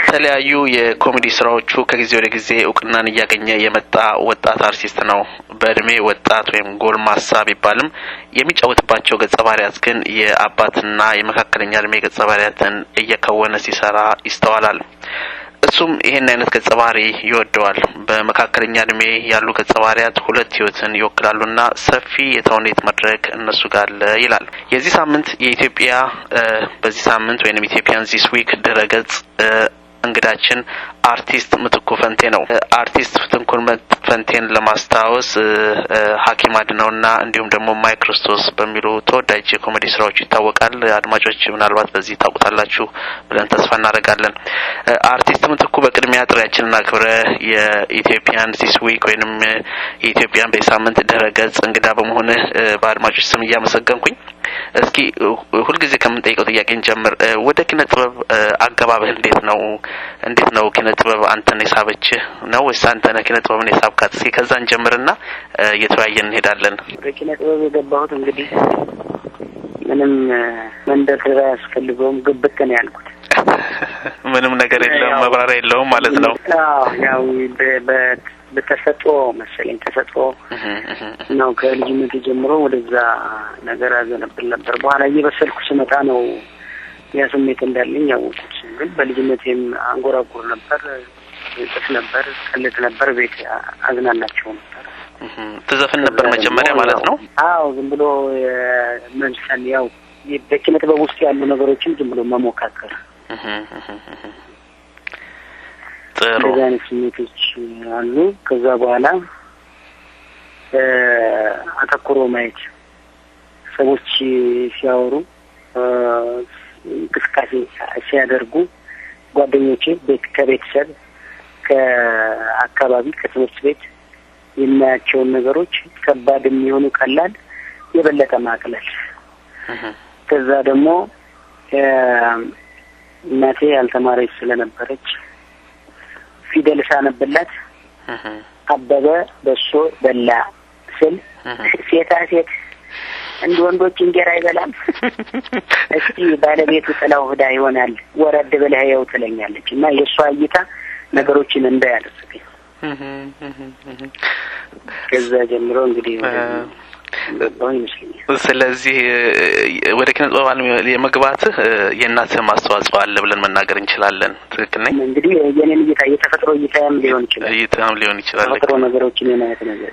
በተለያዩ የኮሜዲ ስራዎቹ ከጊዜ ወደ ጊዜ እውቅናን ያገኘ የመጣ ወጣት አርቲስት ነው። በእድሜ ወጣት ወይም ጎልማሳ ቢባልም የሚጫወትባቸው ገጸ ባህሪያት ግን የአባትና የመካከለኛ እድሜ ገጸ ባህሪያትን እየከወነ ሲሰራ ይስተዋላል። እሱም ይሄን አይነት ገጸ ባህሪ ይወደዋል። በመካከለኛ እድሜ ያሉ ገጸ ባህሪያት ሁለት ህይወትን ይወክላሉና ሰፊ የተውኔት መድረክ እነሱ ጋር ይላል። የዚህ ሳምንት የኢትዮጵያ በዚህ ሳምንት ወይንም ኢትዮጵያን ዚስ ዊክ ድረገጽ እንግዳችን አርቲስት ምትኩ ፈንቴ ነው። አርቲስት ምትኩ ፈንቴን ለማስታወስ ሐኪም አድነውና እንዲሁም ደግሞ ማይክሮስቶስ በሚሉ ተወዳጅ የኮሜዲ ስራዎች ይታወቃል። አድማጮች ምናልባት በዚህ ታውቁታላችሁ ብለን ተስፋ እናደርጋለን። አርቲስት ምትኩ በቅድሚያ ጥሪያችንን አክብረ የኢትዮጵያን ዚስ ዊክ ወይንም የኢትዮጵያን በሳምንት ድረገጽ እንግዳ በመሆን በአድማጮች ስም እያመሰገንኩኝ እስኪ ሁልጊዜ ከምንጠይቀው ጥያቄ እንጀምር። ወደ ኪነ ጥበብ አገባብህ እንዴት ነው ኪነ ጥበብ አንተን የሳበች ነው ወይስ አንተ ነህ ኪነ ጥበብን የሳብካት? እስኪ ከዛ እንጀምርና እየተወያየን እንሄዳለን። ወደ ኪነ ጥበብ የገባሁት እንግዲህ ምንም መንደርደሪያ ያስፈልገውም ግብት ነው ያልኩት። ምንም ነገር የለውም መብራሪያ የለውም ማለት ነው። ያው በተሰጥኦ መሰለኝ ተሰጥኦ ነው። ከልጅነቴ ጀምሮ ወደዛ ነገር አዘነብል ነበር። በኋላ እየበሰልኩ ስመጣ ነው ያ ስሜት እንዳለኝ ያወቅኩት። ግን በልጅነቴም አንጎራጉር ነበር፣ ጽፍ ነበር፣ ቀልድ ነበር፣ ቤት አዝናናቸው ነበር። ትዘፍን ነበር መጀመሪያ ማለት ነው? አዎ፣ ዝም ብሎ መንሰን ያው በኪነ ጥበብ ውስጥ ያሉ ነገሮችን ዝም ብሎ መሞካከር። ጥሩ አይነት ስሜቶች አሉ። ከዛ በኋላ አተኩሮ ማየት፣ ሰዎች ሲያወሩ እንቅስቃሴ ሲያደርጉ ጓደኞቼ ከቤተሰብ ከአካባቢ ከትምህርት ቤት የሚያያቸውን ነገሮች ከባድ የሚሆኑ ቀላል የበለጠ ማቅለል። ከዛ ደግሞ እናቴ ያልተማረች ስለነበረች ፊደል ሳነብላት አበበ በሶ በላ ስል ሴታ ሴት እንደ ወንዶች እንጀራ አይበላም እስቲ ባለቤቱ ጥላው ሄዳ ይሆናል ወረድ ብለህ ያው ትለኛለች እና የሷ እይታ ነገሮችን እንዳያደርግኝ ከዛ ጀምሮ እንግዲህ ስለዚህ ወደ ኪነ ጥበብ የመግባትህ የእናትህ ማስተዋጽኦ አለ ብለን መናገር እንችላለን። ትክክል ነኝ? እንግዲህ የኔን እይታ የተፈጥሮ እይታም ሊሆን ይችላል ተፈጥሮ ነገሮችን የማየት ነገር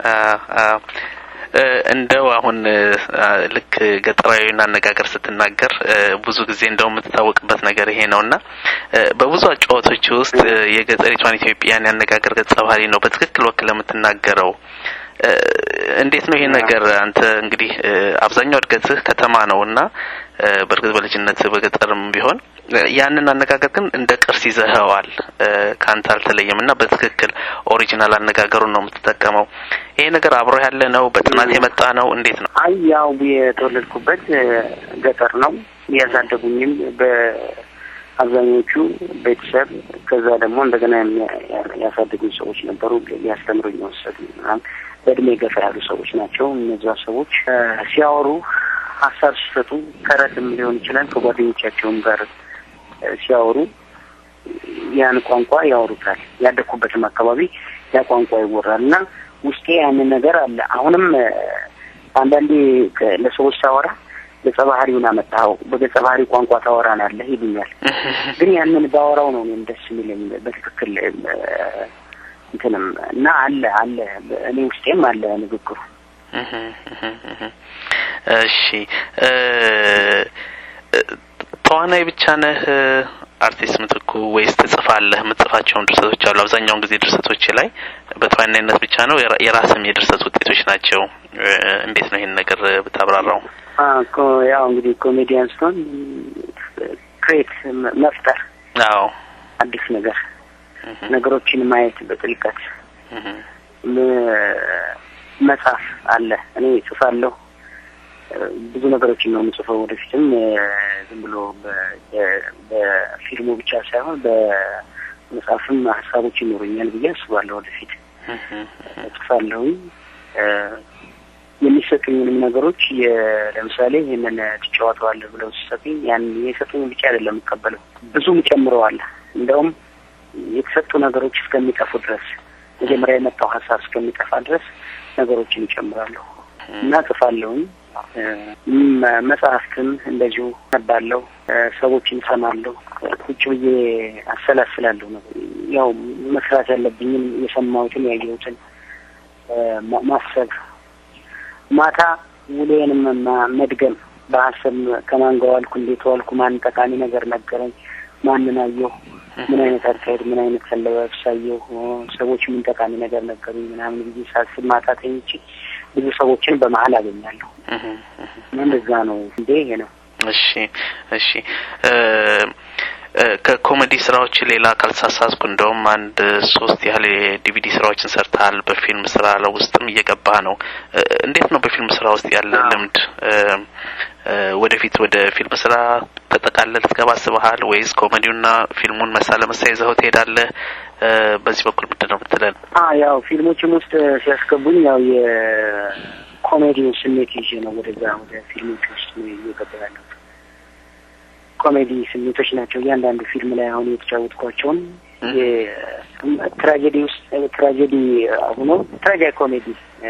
እንደው አሁን ልክ ገጠራዊና አነጋገር ስትናገር ብዙ ጊዜ እንደው የምትታወቅበት ነገር ይሄ ነውና በብዙ አጫዋቾች ውስጥ የገጠሪቷን ኢትዮጵያን ያነጋገር ገጸ ባህሪ ነው በትክክል ወክለ የምትናገረው። እንዴት ነው ይሄ ነገር? አንተ እንግዲህ አብዛኛው እድገትህ ከተማ ነውና በርግጥ በልጅነት በገጠርም ቢሆን ያንን አነጋገር ግን እንደ ቅርስ ይዘኸዋል። ካንተ አልተለየምና በትክክል ኦሪጂናል አነጋገሩን ነው የምትጠቀመው። ይሄ ነገር አብሮ ያለ ነው? በጥናት የመጣ ነው? እንዴት ነው? ያው የተወለድኩበት ገጠር ነው። ያሳደጉኝም በአብዛኞቹ ቤተሰብ ከዛ ደግሞ እንደገና ያሳደጉኝ ሰዎች ነበሩ። ያስተምሩኝ ወሰዱኝ። በእድሜ ገፋ ያሉ ሰዎች ናቸው። እነዛ ሰዎች ሲያወሩ ሀሳብ ሲሰጡ ተረትም ሊሆን ይችላል ከጓደኞቻቸውም ጋር ሲያወሩ ያን ቋንቋ ያወሩታል። ያደኩበትም አካባቢ ያ ቋንቋ ይወራልና ውስጤ ያንን ነገር አለ። አሁንም አንዳንዴ ለሰዎች ሳወራ ገጸ ባህሪውን አመጣው በገጸ ባህሪ ቋንቋ ታወራናለህ ይሉኛል። ግን ያንን ባወራው ነው እኔም ደስ የሚለኝ በትክክል እንትንም እና አለ እኔ ውስጤም አለ ንግግሩ። እሺ ተዋናይ ብቻ ነህ አርቲስት ምትኩ ወይስ ትጽፋለህ? የምትጽፋቸውን ድርሰቶች አሉ። አብዛኛውን ጊዜ ድርሰቶች ላይ በተዋናይነት ብቻ ነው የራስም የድርሰት ውጤቶች ናቸው። እንዴት ነው ይሄን ነገር ብታብራራው? ያው እንግዲህ ኮሜዲያን ስቶን ክሬት መፍጠር አዲስ ነገር ነገሮችን ማየት በጥልቀት መጻፍ አለ። እኔ ጽፋለሁ ብዙ ነገሮችን ነው የምጽፈው። ወደፊትም ዝም ብሎ በፊልሙ ብቻ ሳይሆን በመጽሐፍም ሀሳቦች ይኖሩኛል ብዬ አስባለሁ። ወደፊት ጽፋለሁ። የሚሰጡኝንም ነገሮች ለምሳሌ ይሄንን ትጫወተዋለህ ብለው ሲሰጡኝ ያን የሰጡኝ ብቻ አይደለም የምቀበለው ብዙም ጨምረዋል። እንደውም የተሰጡ ነገሮች እስከሚጠፉ ድረስ መጀመሪያ የመጣው ሐሳብ እስከሚጠፋ ድረስ ነገሮችን ይጨምራሉ እና ጽፋለሁ። መጽሐፍትን እንደዚሁ ነባለሁ፣ ሰዎችን ሰማለሁ፣ ቁጭ ብዬ አሰላስላለሁ ነው ያው መስራት ያለብኝን የሰማሁትን ያየሁትን ማሰብ ማታ ውሌንም መድገም በሐሳብ ከማን ጋር ዋልኩ እንዴት ዋልኩ ማን ጠቃሚ ነገር ነገረኝ ማንን አየሁ ምን አይነት አካሄድ ምን አይነት ሰለባሳየሁ ሰዎች ምን ጠቃሚ ነገር ነገሩኝ ምናምን ብዬ ሳስብ ማታ ተኝቼ ብዙ ሰዎችን በመሃል አገኛለሁ። እንደዛ ነው እንዴ ይሄ ነው። እሺ ከኮሜዲ ስራዎች ሌላ ካልተሳሳትኩ እንደውም አንድ 3 ያህል ዲቪዲ ስራዎችን ሰርተሃል። በፊልም ስራ ለውስጥም እየገባ ነው። እንዴት ነው በፊልም ስራ ውስጥ ያለ ልምድ? ወደፊት ወደ ፊልም ስራ ተጠቃለል ትገባ አስበሃል ወይስ ኮሜዲውና ፊልሙን መሳለመሳ ይዘው ትሄዳለህ? በዚህ በኩል ምንድነው የምትለን? ያው ፊልሞችን ውስጥ ሲያስገቡኝ ያው የኮሜዲው ስሜት ይዤ ነው ወደ ፊልሞች ውስጥ እየገባለሁ። ኮሜዲ ስሜቶች ናቸው እያንዳንዱ ፊልም ላይ አሁን የተጫወትኳቸውን ትራጀዲ ሆኖ ትራጀዲ ኮሜዲ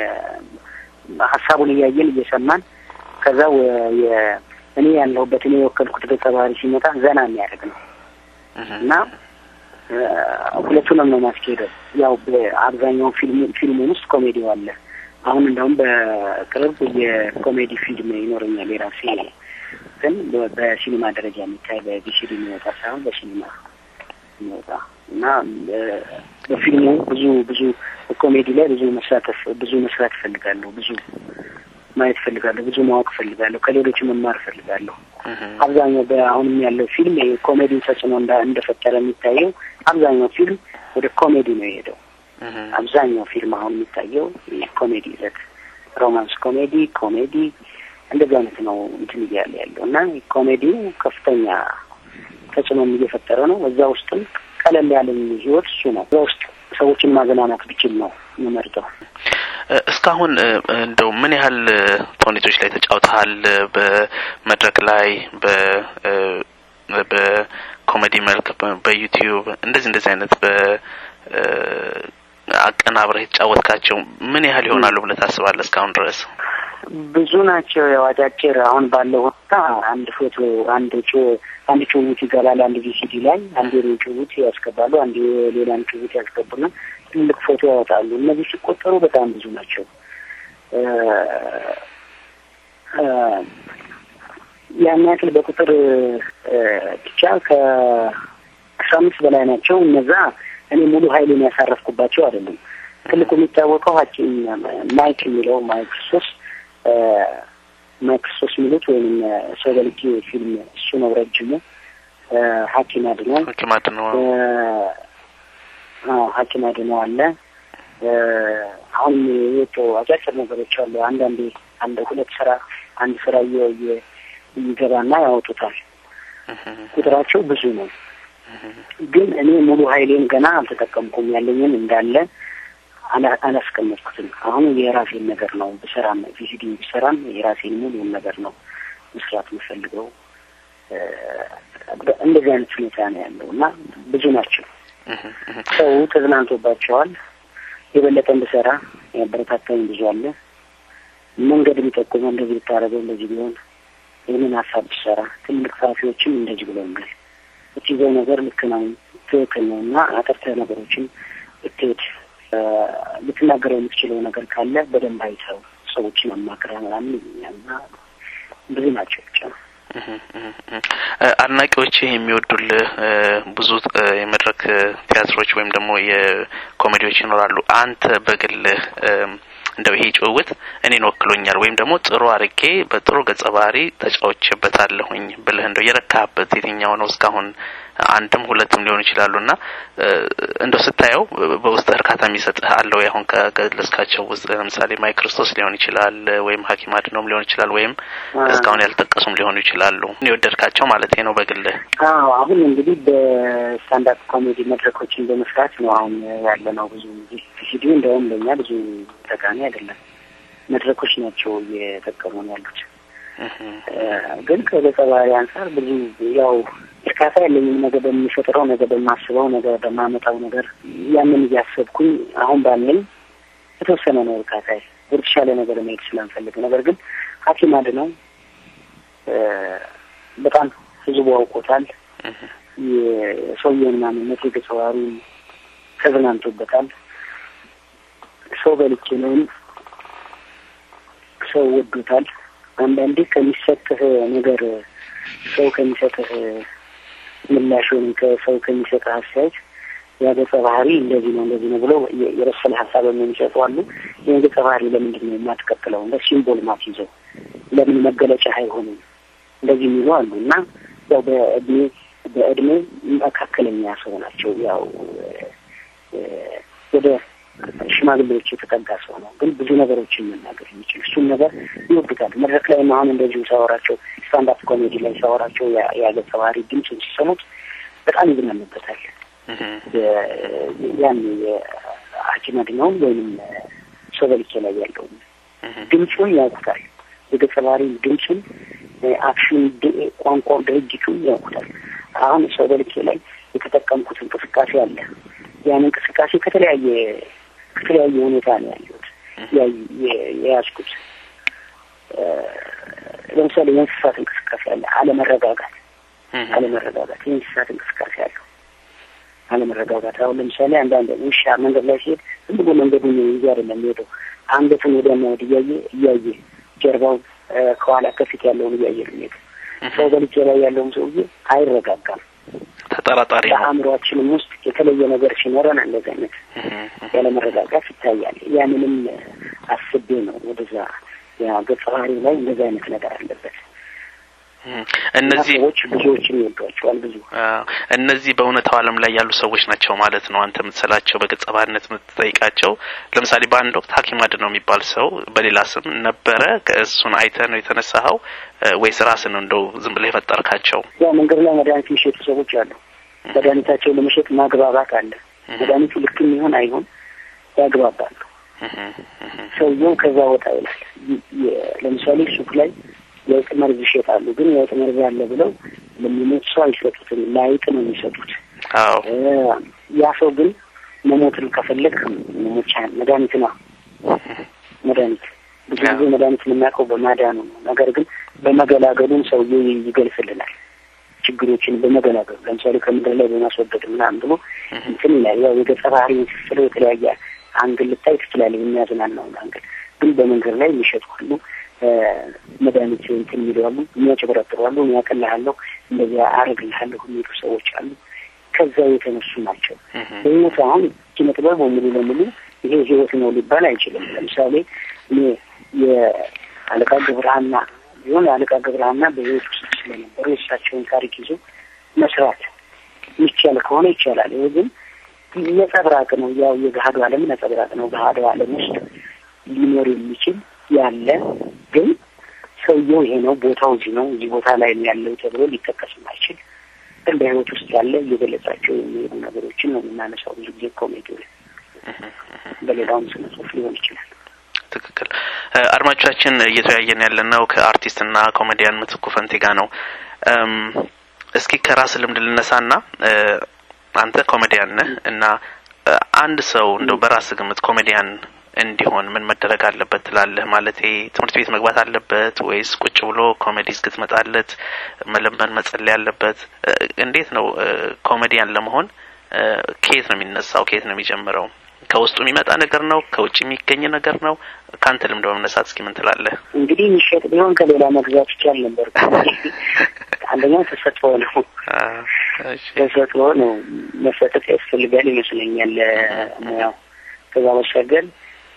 ሐሳቡን እያየን እየሰማን ከዛው እኔ ያለሁበት እኔ የወከልኩት ተባባሪ ሲመጣ ዘና የሚያደርግ ነው እና ሁለቱንም ነው ማስኬደው። ያው በአብዛኛው ፊልሙ ውስጥ ኮሜዲ አለ። አሁን እንደውም በቅርብ የኮሜዲ ፊልም ይኖረኛል የራሴ ግን በሲኒማ ደረጃ የሚታይ በቪሲዲ የሚወጣ ሳይሆን በሲኒማ የሚወጣ እና በፊልሙ ብዙ ኮሜዲ ላይ ብዙ መስራት ፈልጋለሁ፣ ብዙ ማየት ፈልጋለሁ፣ ብዙ ማወቅ ፈልጋለሁ፣ ከሌሎች መማር ፈልጋለሁ። አብዛኛው በአሁንም ያለው ፊልም የኮሜዲ ተጽዕኖ እንደፈጠረ የሚታየው አብዛኛው ፊልም ወደ ኮሜዲ ነው የሄደው። አብዛኛው ፊልም አሁን የሚታየው ኮሜዲ ይዘት ሮማንስ ኮሜዲ እንደዚህ አይነት ነው እንትን ያለው እና ኮሜዲው ከፍተኛ ተጽዕኖ እየፈጠረ ነው። እዛ ውስጥም ቀለል ያለ ህይወት እሱ ነው። እዛ ውስጥ ሰዎችን ማገናናት ብቻ ነው የምመርጠው። እስካሁን እንደው ምን ያህል ተውኔቶች ላይ ተጫውተሃል? በመድረክ ላይ በኮሜዲ መልክ በዩቲዩብ እንደዚህ አይነት አቀናብረህ የተጫወትካቸው ምን ያህል ይሆናሉ ብለህ ታስባለህ እስካሁን ድረስ? ብዙ ናቸው። ያው አጫጭር አሁን ባለው ወጣ አንድ ጭውውት ይገባል አንድ ቪሲዲ ላይ አንድ ጭውውት ያስገባሉ አንድ ሌላ ጭውውት ያስገቡና ትልቅ ፎቶ ያወጣሉ። እነዚህ ሲቆጠሩ በጣም ብዙ ናቸው። ያን ያክል በቁጥር ብቻ ከ15 በላይ ናቸው። እነዛ እኔ ሙሉ ኃይሌን ያሳረፍኩባቸው አይደለም። ትልቁ የሚታወቀው ሐኪም ማይክ የሚለው ማይክሮሶስ ሚሉት ወይም ሶቨልቲ ፊልም እሱ ነው ረጅሙ። ሐኪም አድነው አለ። አሁን የወጣው አጫጭር ነገሮች አሉ። አንድ ሁለት ስራ አንድ ስራ ይገባና ያወጡታል። ቁጥራቸው ብዙ ነው። ግን እኔ ሙሉ ኃይሌን ገና አልተጠቀምኩም። ያለኝን እንዳለ አላስቀመጥኩትም። አሁን የራሴን ነገር ነው በሰራም ቪሲዲ በሰራም የራሴን ሙሉ ነገር ነው መስራት የምፈልገው። እንደዚህ አይነት ሁኔታ ነው ያለው እና ብዙ ናቸው። ሰው ተዝናንቶባቸዋል። የበለጠ እንድሰራ ያበረታታኝ ብዙ አለ። መንገድ ቢጠቁመው እንደዚህ ብታረገው እንደዚህ ቢሆን ይህንን ሀሳብ ብሰራ ትልቅ ጸሐፊዎችም እንደዚህ ብለውኛል። እቺው ነገር ልክ ነው ትክክል ነው እና አጠርተህ ነገሮችን እትሄድ ልትናገረው የምትችለው ነገር ካለ በደንብ አይተው ሰዎችን አማክረህ ምናምን እና ብዙ ናቸው ብቻ። አድናቂዎች የሚወዱልህ ብዙ የመድረክ ቲያትሮች ወይም ደግሞ የኮሜዲዎች ይኖራሉ። አንተ በግልህ እንደው ይሄ ጭውውት እኔን ወክሎኛል ወይም ደግሞ ጥሩ አርቄ በጥሩ ገጸ ባህሪ ተጫውቼበታለሁኝ ብለህ እንደው የረካህበት የትኛው ነው? እስካሁን አንድም ሁለትም ሊሆን ይችላሉና እንደው ስታየው በውስጥ እርካታ የሚሰጥህ አለው? ያሁን ከገለጽካቸው ውስጥ ለምሳሌ ማይክሮሶስ ሊሆን ይችላል ወይም ሐኪም አድነውም ሊሆን ይችላል ወይም እስካሁን ያልተጠቀሱም ሊሆኑ ይችላሉ። የወደድካቸው ማለት ነው በግልህ? አሁን እንግዲህ በስታንዳርድ ኮሜዲ መድረኮችን በመስራት ነው አሁን ያለነው። ብዙ ቪዲዮ እንደውም ለኛ ብዙ ጠቃሚ አይደለም፣ መድረኮች ናቸው እየተጠቀሙን ያሉት። ግን ከገጸ ባህሪ አንፃር ብዙ ያው እርካታ ያለኝም ነገር በሚፈጥረው ነገር በማስበው ነገር በማመጣው ነገር ያንን እያሰብኩኝ አሁን ባለኝ የተወሰነ ነው እርካታ ወርሻለ ነገር ነው ስለምፈልግ ነገር ግን ሐኪም አድነው በጣም ህዝቡ አውቆታል የሰውየውን ማንነት የገጸዋሪ ተዝናንቶበታል ሰው በልክ ነው ሰው ወዶታል አንዳንዴ ከሚሰጥህ ነገር ሰው ከሚሰጥህ ምላሹን ከሰው ከሚሰጥህ አስተያየት ያገጸ ባህሪ እንደዚህ ነው ብሎ የረሰለ ሐሳብ የሚሰጡ አሉ የገጸ ባህሪ ለምንድን ነው የማትከተለው እንደ ሲምቦል ማትይዘው ለምን መገለጫ አይሆንም እንደዚህ የሚሉ አሉና ያው በእድሜ መካከለኛ ሰው ናቸው ያው ወደ ሽማግሌዎች የተጠጋ ሰው ነው ግን ብዙ ነገሮችን መናገር የሚችል እሱን ነገር ይወዱታል መድረክ ላይ ማን እንደዚህ ሳወራቸው ስታንድ አፕ ኮሜዲ ላይ ሳወራቸው ያገጸ ባህሪ ድምጽ ሲሰሙት በጣም ይዝናኑበታል ያን የሐኪም አድነው ወይንም ሰው በልክ ላይ ያለው ድምጹን ያውቁታል የገጸ ባህሪ ድምጹን አክሽን ቋንቋው ድርጅቱን ያውቁታል አሁን ሰው በልክ ላይ የተጠቀምኩት እንቅስቃሴ አለ ያን እንቅስቃሴ ከተለያየ ሁኔታ ነው ያሉት ያያስኩት ለምሳሌ የእንስሳት እንቅስቃሴ አለ አለመረጋጋት የእንስሳት እንቅስቃሴ አለ አለመረጋጋት አሁን ለምሳሌ አንዳንድ ውሻ መንገድ ላይ ሲሄድ ዝም ብሎ መንገዱን ይያዝ የሚሄደው አንገቱን ወዲያና ወዲያ እያየ ጀርባው ከኋላ ከፊት ያለውን እያየ ነው ሰው በልክ ላይ ያለውን ሰውዬ አይረጋጋም ተጠራጣሪ ነው አእምሮአችንም ውስጥ የተለየ ነገር ሲኖረን እንደዚህ አይነት ያለ መረጋጋት ይታያል ያንንም አስቤ ነው ወደዛ ያ ገጸባሪ ላይ እንደዚህ አይነት ነገር አለበት እነዚህ ብዙዎችን ይወዷቸዋል ብዙ እነዚህ በእውነታው ዓለም ላይ ያሉ ሰዎች ናቸው ማለት ነው አንተ የምትሰላቸው በገጸባሪነት የምትጠይቃቸው ለምሳሌ በአንድ ወቅት ሐኪም አድነው የሚባል ሰው በሌላ ስም ነበረ ከእሱን አይተህ ነው የተነሳኸው ወይስ ራስህ ነው እንደው ዝም ብለህ የፈጠርካቸው ያ መንገድ ላይ መድኃኒት የሚሸጡ ሰዎች አሉ መድኃኒታቸው ለመሸጥ ማግባባት አለ መድኃኒቱ ልክ ይሁን አይሁን ያግባባሉ ሰውየው ከዛ ወጣ ይላል ለምሳሌ ሱቅ ላይ የጥመርዝ ይሸጣሉ ግን የጥመርዝ ያለ ብለው ለሚሞት ሰው አይሰጡትም ላይጥ ነው የሚሰጡት ያ ሰው ግን መሞትን ከፈለክ መሞቻ መድኃኒት ነው መድኃኒት ብዙ መድኃኒት የሚያውቀው በማዳኑ ነገር ግን በመገላገሉም ሰውየው ይገልጽልናል ችግሮችን በመገላገሉ ለምሳሌ ከምድር ላይ በማስወገድ ምናምን ብሎ እንትን ይላል ያው የገጸባሪ ስለ የተለያየ አንግል ልታይ ትችላለህ የሚያዝናናው አንግል ግን በመንገድ ላይ የሚሸጥሉ መድኃኒት እንትን ይላሉ የሚያጨበረጥራሉ የሚያቀላሉ እንደዚህ አረግልሃለሁ የሚሉ ሰዎች አሉ ከዛ የተነሱ ናቸው በህይወት አሁን ኪነጥበብ ሙሉ ለሙሉ ይሄ ህይወት ነው ሊባል አይችልም ለምሳሌ የአለቃ ገብረሃና በህይወት ውስጥ ስለነበሩ የእሳቸውን ታሪክ ይዞ መስራት ይቻላል ከሆነ ይቻላል ይሄ ግን ነጸብራቅ ነው ያው የገሃዱ ዓለም ነጸብራቅ ነው ገሃዱ ዓለም ውስጥ ሊኖር የሚችል ያለ ግን ሰውየው ይሄ ነው ቦታው እዚህ ቦታ ላይ ያለው ተብሎ ሊጠቀስ የማይችል ግን በህይወት ውስጥ ያለ የገለጻቸው የሚሄዱ ነገሮችን ነው የምናነሳው ብዙ ጊዜ ኮሜዲ በሌላውም ስነ ጽሁፍ ሊሆን ይችላል ትክክል አድማጮቻችን እየተያየን ያለነው ከአርቲስትና ኮሜዲያን ምትኩ ፈንቴ ጋር ነው እስኪ ከራስ ልምድ ልነሳና አንተ ኮሜዲያን ነህ እና አንድ ሰው እንደው በራስ ግምት ኮሜዲያን እንዲሆን ምን መደረግ አለበት ትላለህ ማለት ትምህርት ቤት መግባት አለበት ወይስ ቁጭ ብሎ ኮሜዲ እስክትመጣለት መለመን መጸለይ አለበት እንዴት ነው ኮሜዲያን ለመሆን ከየት ነው የሚነሳው ከየት ነው የሚጀምረው ከውስጡ የሚመጣ ነገር ነው ከውጭ የሚገኝ ነገር ነው ካንተ ልምድ በመነሳት እስኪ ምን ትላለህ እንግዲህ የሚሸጥ ቢሆን ከሌላ መግዛት ይቻል ነበር አንደኛው ተሰጥቶ ነው ተሰጥቶ ነው መሰጠት ያስፈልጋል ይመስለኛል ያው ከዛ በስተቀር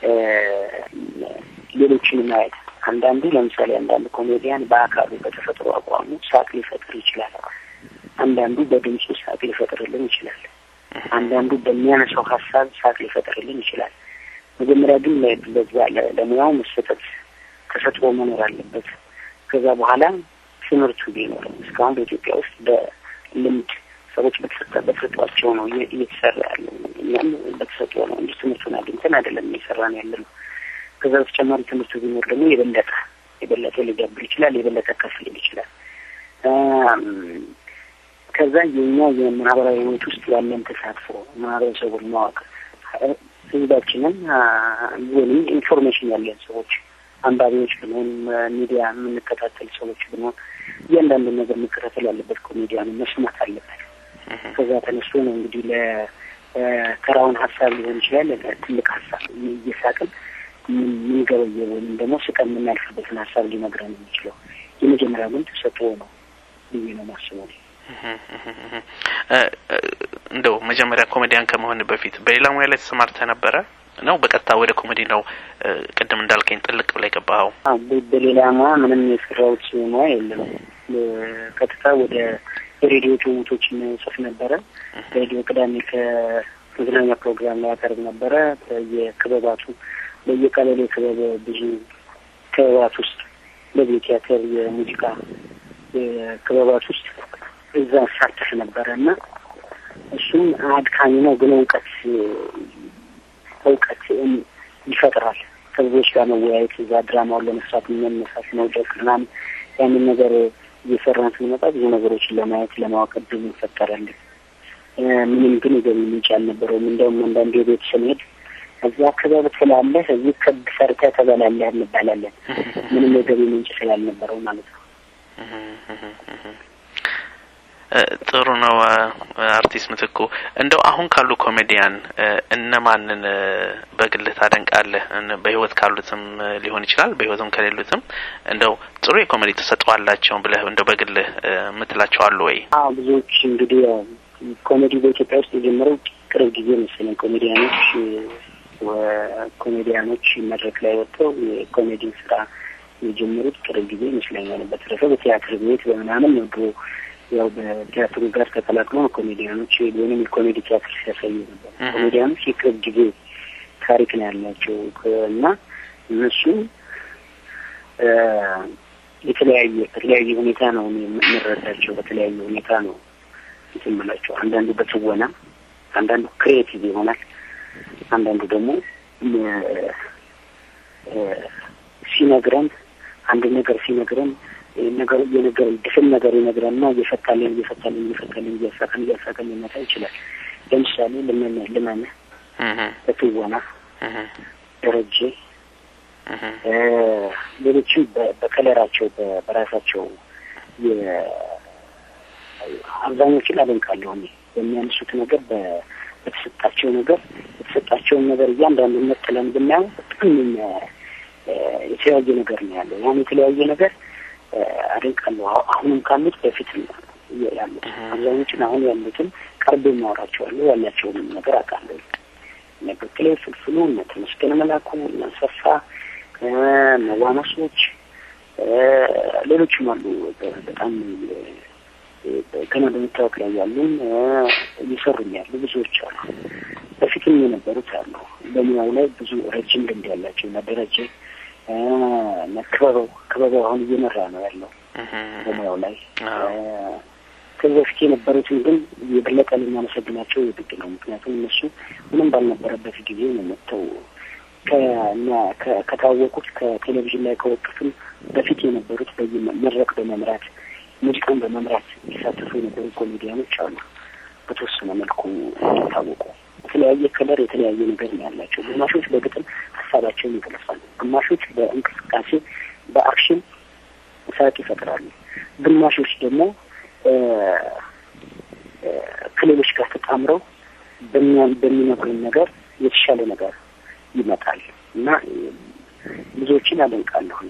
ሌሎችን ማየት አንዳንዱ ለምሳሌ አንዳንድ ኮሜዲያን በአካሉ በተፈጥሮ አቋሙ ሳቅ ሊፈጥር ይችላል አንዳንዱ በድምፁ ሳቅ ሊፈጥርልን ይችላል አንዳንዱ በሚያነሳው ሐሳብ ሳቅ ሊፈጥርልን ይችላል መጀመሪያ ግን ለሙያው መሰጠት ተሰጥቶ መኖር አለበት ከዛ በኋላ ትምህርቱ ቢኖር እስካሁን በኢትዮጵያ ውስጥ በልምድ ሰዎች በተሰጣቸው ነው እየተሰራ ያለው እኛም በተሰጠው ነው እንጂ ትምህርቱን አግኝተን አይደለም እየሰራን ያለው ከዛ በተጨማሪ ትምህርቱ ቢኖር ደግሞ የበለጠ ሊገብር ይችላል የበለጠ ከፍ ሊል ይችላል ከዛ የኛ የማህበራዊ ህይወት ውስጥ ያለን ተሳትፎ ማህበረሰቡን ማወቅ ህዝባችንን ወይም ኢንፎርሜሽን ያለን ሰዎች አንባቢዎች ብንሆን ሚዲያ የምንከታተል ሰዎች ብንሆን እያንዳንዱ ነገር መከታተል ያለበት ኮሜዲያን መስማት አለበት። ከዛ ተነስቶ ነው እንግዲህ ለተራውን ሀሳብ ሊሆን ይችላል ትልቅ ሀሳብ እየሳቅን ምን ገበየው ወይም ደግሞ ስቀን የምናልፍበትን ሀሳብ ሊነግረን የሚችለው የመጀመሪያው ግን ተሰጥቶ ነው ብዬ ነው የማስበው። እንደው መጀመሪያ ኮሜዲያን ከመሆን በፊት በሌላ ሙያ ላይ ተሰማርተህ ነበረ ነው በቀጥታ ወደ ኮሜዲ ነው ቅድም እንዳልከኝ ጥልቅ ብለህ ገባኸው? በሌላ ሙያ ምንም የሰራሁት ሙያ የለም። ቀጥታ ወደ ሬዲዮ ጭውውቶችን ጽፍ ነበረ። ሬዲዮ ቅዳሜ ከመዝናኛ ፕሮግራም ላይ አቀርብ ነበረ። የክበባቱ በየቀበሌ ክበብ ብዙ ክበባት ውስጥ በቲያትር የሙዚቃ ክበባት ውስጥ እዛ ሳተፍ ነበረና እሱም አድካሚ ነው ግን እውቀት ይፈጥራል። ከብዙዎች ጋር መወያየት እዛ ድራማውን ለመስራት መነሳት መውደቅ ምናምን ያንን ነገር እየሰራን ስንመጣ ብዙ ነገሮችን ለማየት ለማወቅ እድል ይፈጠራል። ምንም ግን የገቢ ምንጭ አልነበረውም። እንደውም አንዳንዴ ቤት ስንሄድ እዚያ ክበብ ስላለህ እዚህ ክብ ሰርተህ ተበላለህ እንባላለን። ምንም የገቢ ምንጭ ስላልነበረው ማለት ነው። ጥሩ ነው። አርቲስት ምትኩ እንደው አሁን ካሉ ኮሜዲያን እነማንን በግልህ ታደንቃለህ? በህይወት ካሉትም ሊሆን ይችላል በህይወትም ከሌሉትም እንደው ጥሩ የኮሜዲ ተሰጥቷላቸው ብለህ እንደው በግልህ የምትላቸው አሉ ወይ? ብዙዎች እንግዲህ ኮሜዲ በኢትዮጵያ ውስጥ የጀመረው ቅርብ ጊዜ መሰለኝ። ኮሜዲያኖች መድረክ ላይ ወጥተው የኮሜዲን ስራ የጀመሩት ቅርብ ጊዜ ይመስለኛል። በተረፈ በቲያትር ቤት በምናምን ነው ያው በቲያትሩ ጋር ተቀላቅሎ ኮሜዲያኖች ወይንም የኮሜዲ ቲያትር ሲያሳዩ ነበር። ኮሜዲያኖች የቅርብ ጊዜ ታሪክ ነው ያላቸው እና እነሱ በተለያየ ሁኔታ ነው የምንረዳቸው። በተለያየ ሁኔታ ነው እንትምላቸው። አንዳንዱ በትወና፣ አንዳንዱ ክሬቲቭ ይሆናል፣ አንዳንዱ ደግሞ ሲነግረን አንድ ነገር ሲነግረን የነገር ድፍን ነገር ይነግረንና እየፈታልን እያሳቀን ሊመጣ ይችላል። ለምሳሌ ልመነ በትወና ደረጀ ሌሎችም በከለራቸው በራሳቸው አብዛኞቹን አደንቃለሁ። የሚያነሱት ነገር በተሰጣቸው ነገር እያንዳንዱን መጥለን ብናየው በጣም የተለያየ ነገር ነው ያለው። ያን የተለያየ ነገር አደንቃለሁ። አሁንም ካሉት በፊት ያሉት አብዛኞቹን አሁን ያሉትን ቀርቤ ማወራቸዋለሁ። ያላቸውን ነገር አውቃለሁ። ነገክለ ፍልፍሉ ተመስገን መላኩ ነሰፋ መዋናሶች ሌሎችም አሉ። በጣም ገና በመታወቅ ላይ ያሉን እየሰሩኝ ያሉ ብዙዎች አሉ። በፊትም የነበሩት አሉ። በሙያው ላይ ብዙ ረጅም ልምድ ያላቸው ደረጀ ክበበው አሁን እየመራ ነው ያለው በሙያው ላይ። ከዚህ በፊት የነበሩትን ግን የበለጠ ልናመሰግናቸው የግድ ነው። ምክንያቱም እነሱ ምንም ባልነበረበት ጊዜ ነው መጥተው ከታወቁት ከቴሌቪዥን ላይ ከወጡትም በፊት የነበሩት በመድረክ በመምራት ሙዚቃን በመምራት ይሳተፉ የነበሩ ኮሜዲያኖች አሉ። በተወሰነ መልኩ ታወቁ። የተለያየ ከለር የተለያየ ነገር ነው ያላቸው። ግማሾች በግጥም ሀሳባቸውን ይገልጻሉ፣ ግማሾች በእንቅስቃሴ በአክሽን ሳቅ ይፈጥራሉ፣ ግማሾች ደግሞ ከሌሎች ጋር ተጣምረው በሚነግሩን ነገር የተሻለ ነገር ይመጣል እና ብዙዎችን አደንቃለሁ።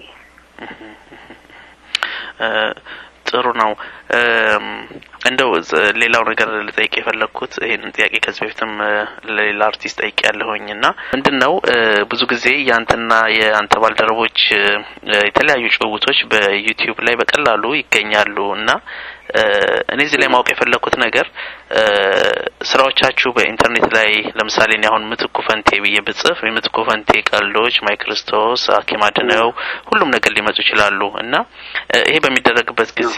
ጥሩ ነው። እንደው ሌላው ነገር ልጠይቅ የፈለኩት ይሄን ጥያቄ ከዚህ በፊትም ለሌላ አርቲስት ጠይቄያለሁኝና ምንድነው ብዙ ጊዜ ያንተና የአንተ ባልደረቦች የተለያዩ ጭውውቶች በዩቲዩብ ላይ በቀላሉ ይገኛሉና እኔ እዚህ ላይ ማወቅ የፈለኩት ነገር ስራዎቻችሁ በኢንተርኔት ላይ ለምሳሌ እኔ አሁን ምትኩ ፈንቴ ብዬ ብጽፍ ምትኩ ፈንቴ ቀልዶች ማይክሮስቶስ አኪማድነው ሁሉም ነገር ሊመጡ ይችላሉ እና ይሄ በሚደረግበት ጊዜ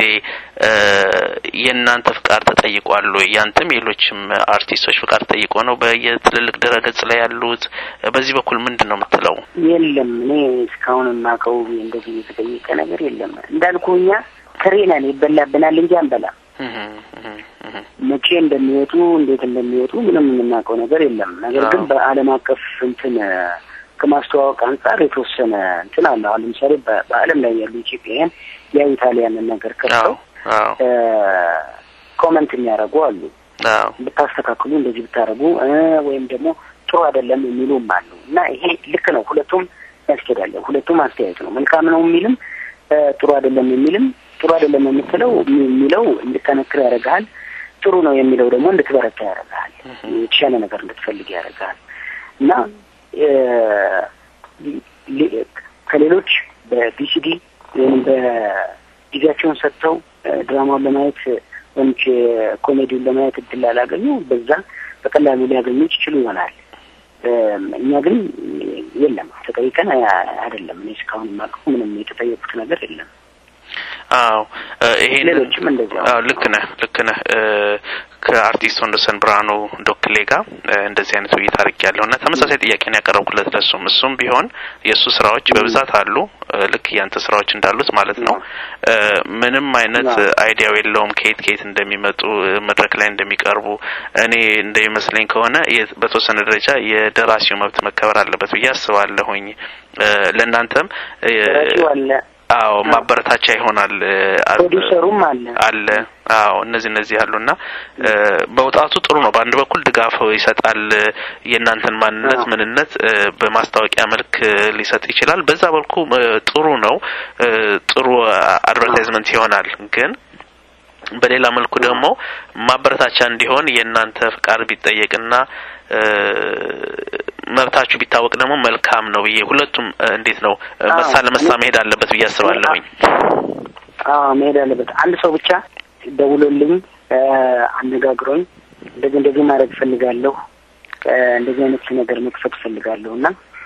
የእናንተ ፍቃድ ተጠይቋል ወይ? ያንተም ሌሎችም አርቲስቶች ፍቃድ ተጠይቆ ነው በየትልልቅ ድረገጽ ላይ ያሉት? በዚህ በኩል ምንድነው የምትለው? የለም እኔ እስካሁን ማቀው እንደዚህ የተጠየቀ ነገር የለም። እንዳልኩኛ ትሬነን ይበላብናል እንጂ አንበላ መቼ እንደሚወጡ እንዴት እንደሚወጡ ምንም የምናውቀው ነገር የለም። ነገር ግን በዓለም አቀፍ እንትን ከማስተዋወቅ አንፃር የተወሰነ እንትን አለ። አሁን ለምሳሌ በዓለም ላይ ያሉ ኢትዮጵያውያን የኢጣሊያን ነገር ከርተው ኮሜንት የሚያደርጉ አሉ። ብታስተካክሉ እንደዚህ ብታረጉ ወይም ደግሞ ጥሩ አይደለም የሚሉም አሉ። እና ይሄ ልክ ነው። ሁለቱም ያስኬዳል። ሁለቱም አስተያየት ነው። መልካም ነው የሚልም ጥሩ አይደለም የሚልም ጥሩ አይደለም የሚለው እንድትጠነክር ያደርጋል። ጥሩ ነው የሚለው ደግሞ እንድትበረታ ያደርጋል። የተሻለ ነገር እንድትፈልግ ያደርጋል። እና ከሌሎች በቢሲዲ ወይም በጊዜያቸውን ሰጥተው ድራማውን ለማየት ወይም ኮሜዲውን ለማየት እድል አላገኙ በዛ በቀላሉ ሊያገኙ ይችላሉ ይሆናል። እኛ ግን የለም ተጠይቀን አይደለም። እኔ እስካሁን ማቀው ምንም የተጠየቁት ነገር የለም። ይሄን ልክ ነህ ከአርቲስት ወንደሰን ብርሃኑ ዶክሌ ጋር እንደዚህ አይነት ውይይት አድርጌያለሁና ተመሳሳይ ጥያቄን ያቀረብኩለት ለሱም ቢሆን የሱ ስራዎች በብዛት አሉ ልክ ያንተ ስራዎች እንዳሉት ማለት ነው። ምንም አይነት አይዲያው የለውም ከየት እንደሚመጡ መድረክ ላይ እንደሚቀርቡ። እኔ እንደሚመስለኝ ከሆነ በተወሰነ ደረጃ የደራሲው መብት መከበር አለበት ብዬ አስባለሁኝ። ለእናንተም ማበረታቻ ይሆናል። ፕሮዲዩሰሩም አለ እነዚህ ያሉና በውጣቱ ጥሩ ነው። በአንድ በኩል ድጋፍ ይሰጣል። የእናንተን ምንነት በማስታወቂያ መልክ ሊሰጥ ይችላል። በዛ በልኩ ጥሩ ነው። ጥሩ አድቨርታይዝመንት ይሆናል። ግን በሌላ መልኩ ደግሞ ማበረታቻ እንዲሆን የእናንተ ፍቃድ ቢጠየቅና መብታችሁ ቢታወቅ ደግሞ መልካም ነው ብዬ ሁለቱም እንዴት ነው መሳ መሄድ አለበት ብዬ አስባለሁኝ። መሄድ አለበት። አንድ ሰው ብቻ ደውሎልኝ አነጋግሮኝ እንደዚህ ማድረግ ፈልጋለሁ እንደዚህ አይነት ነገር መክፈት ፈልጋለሁና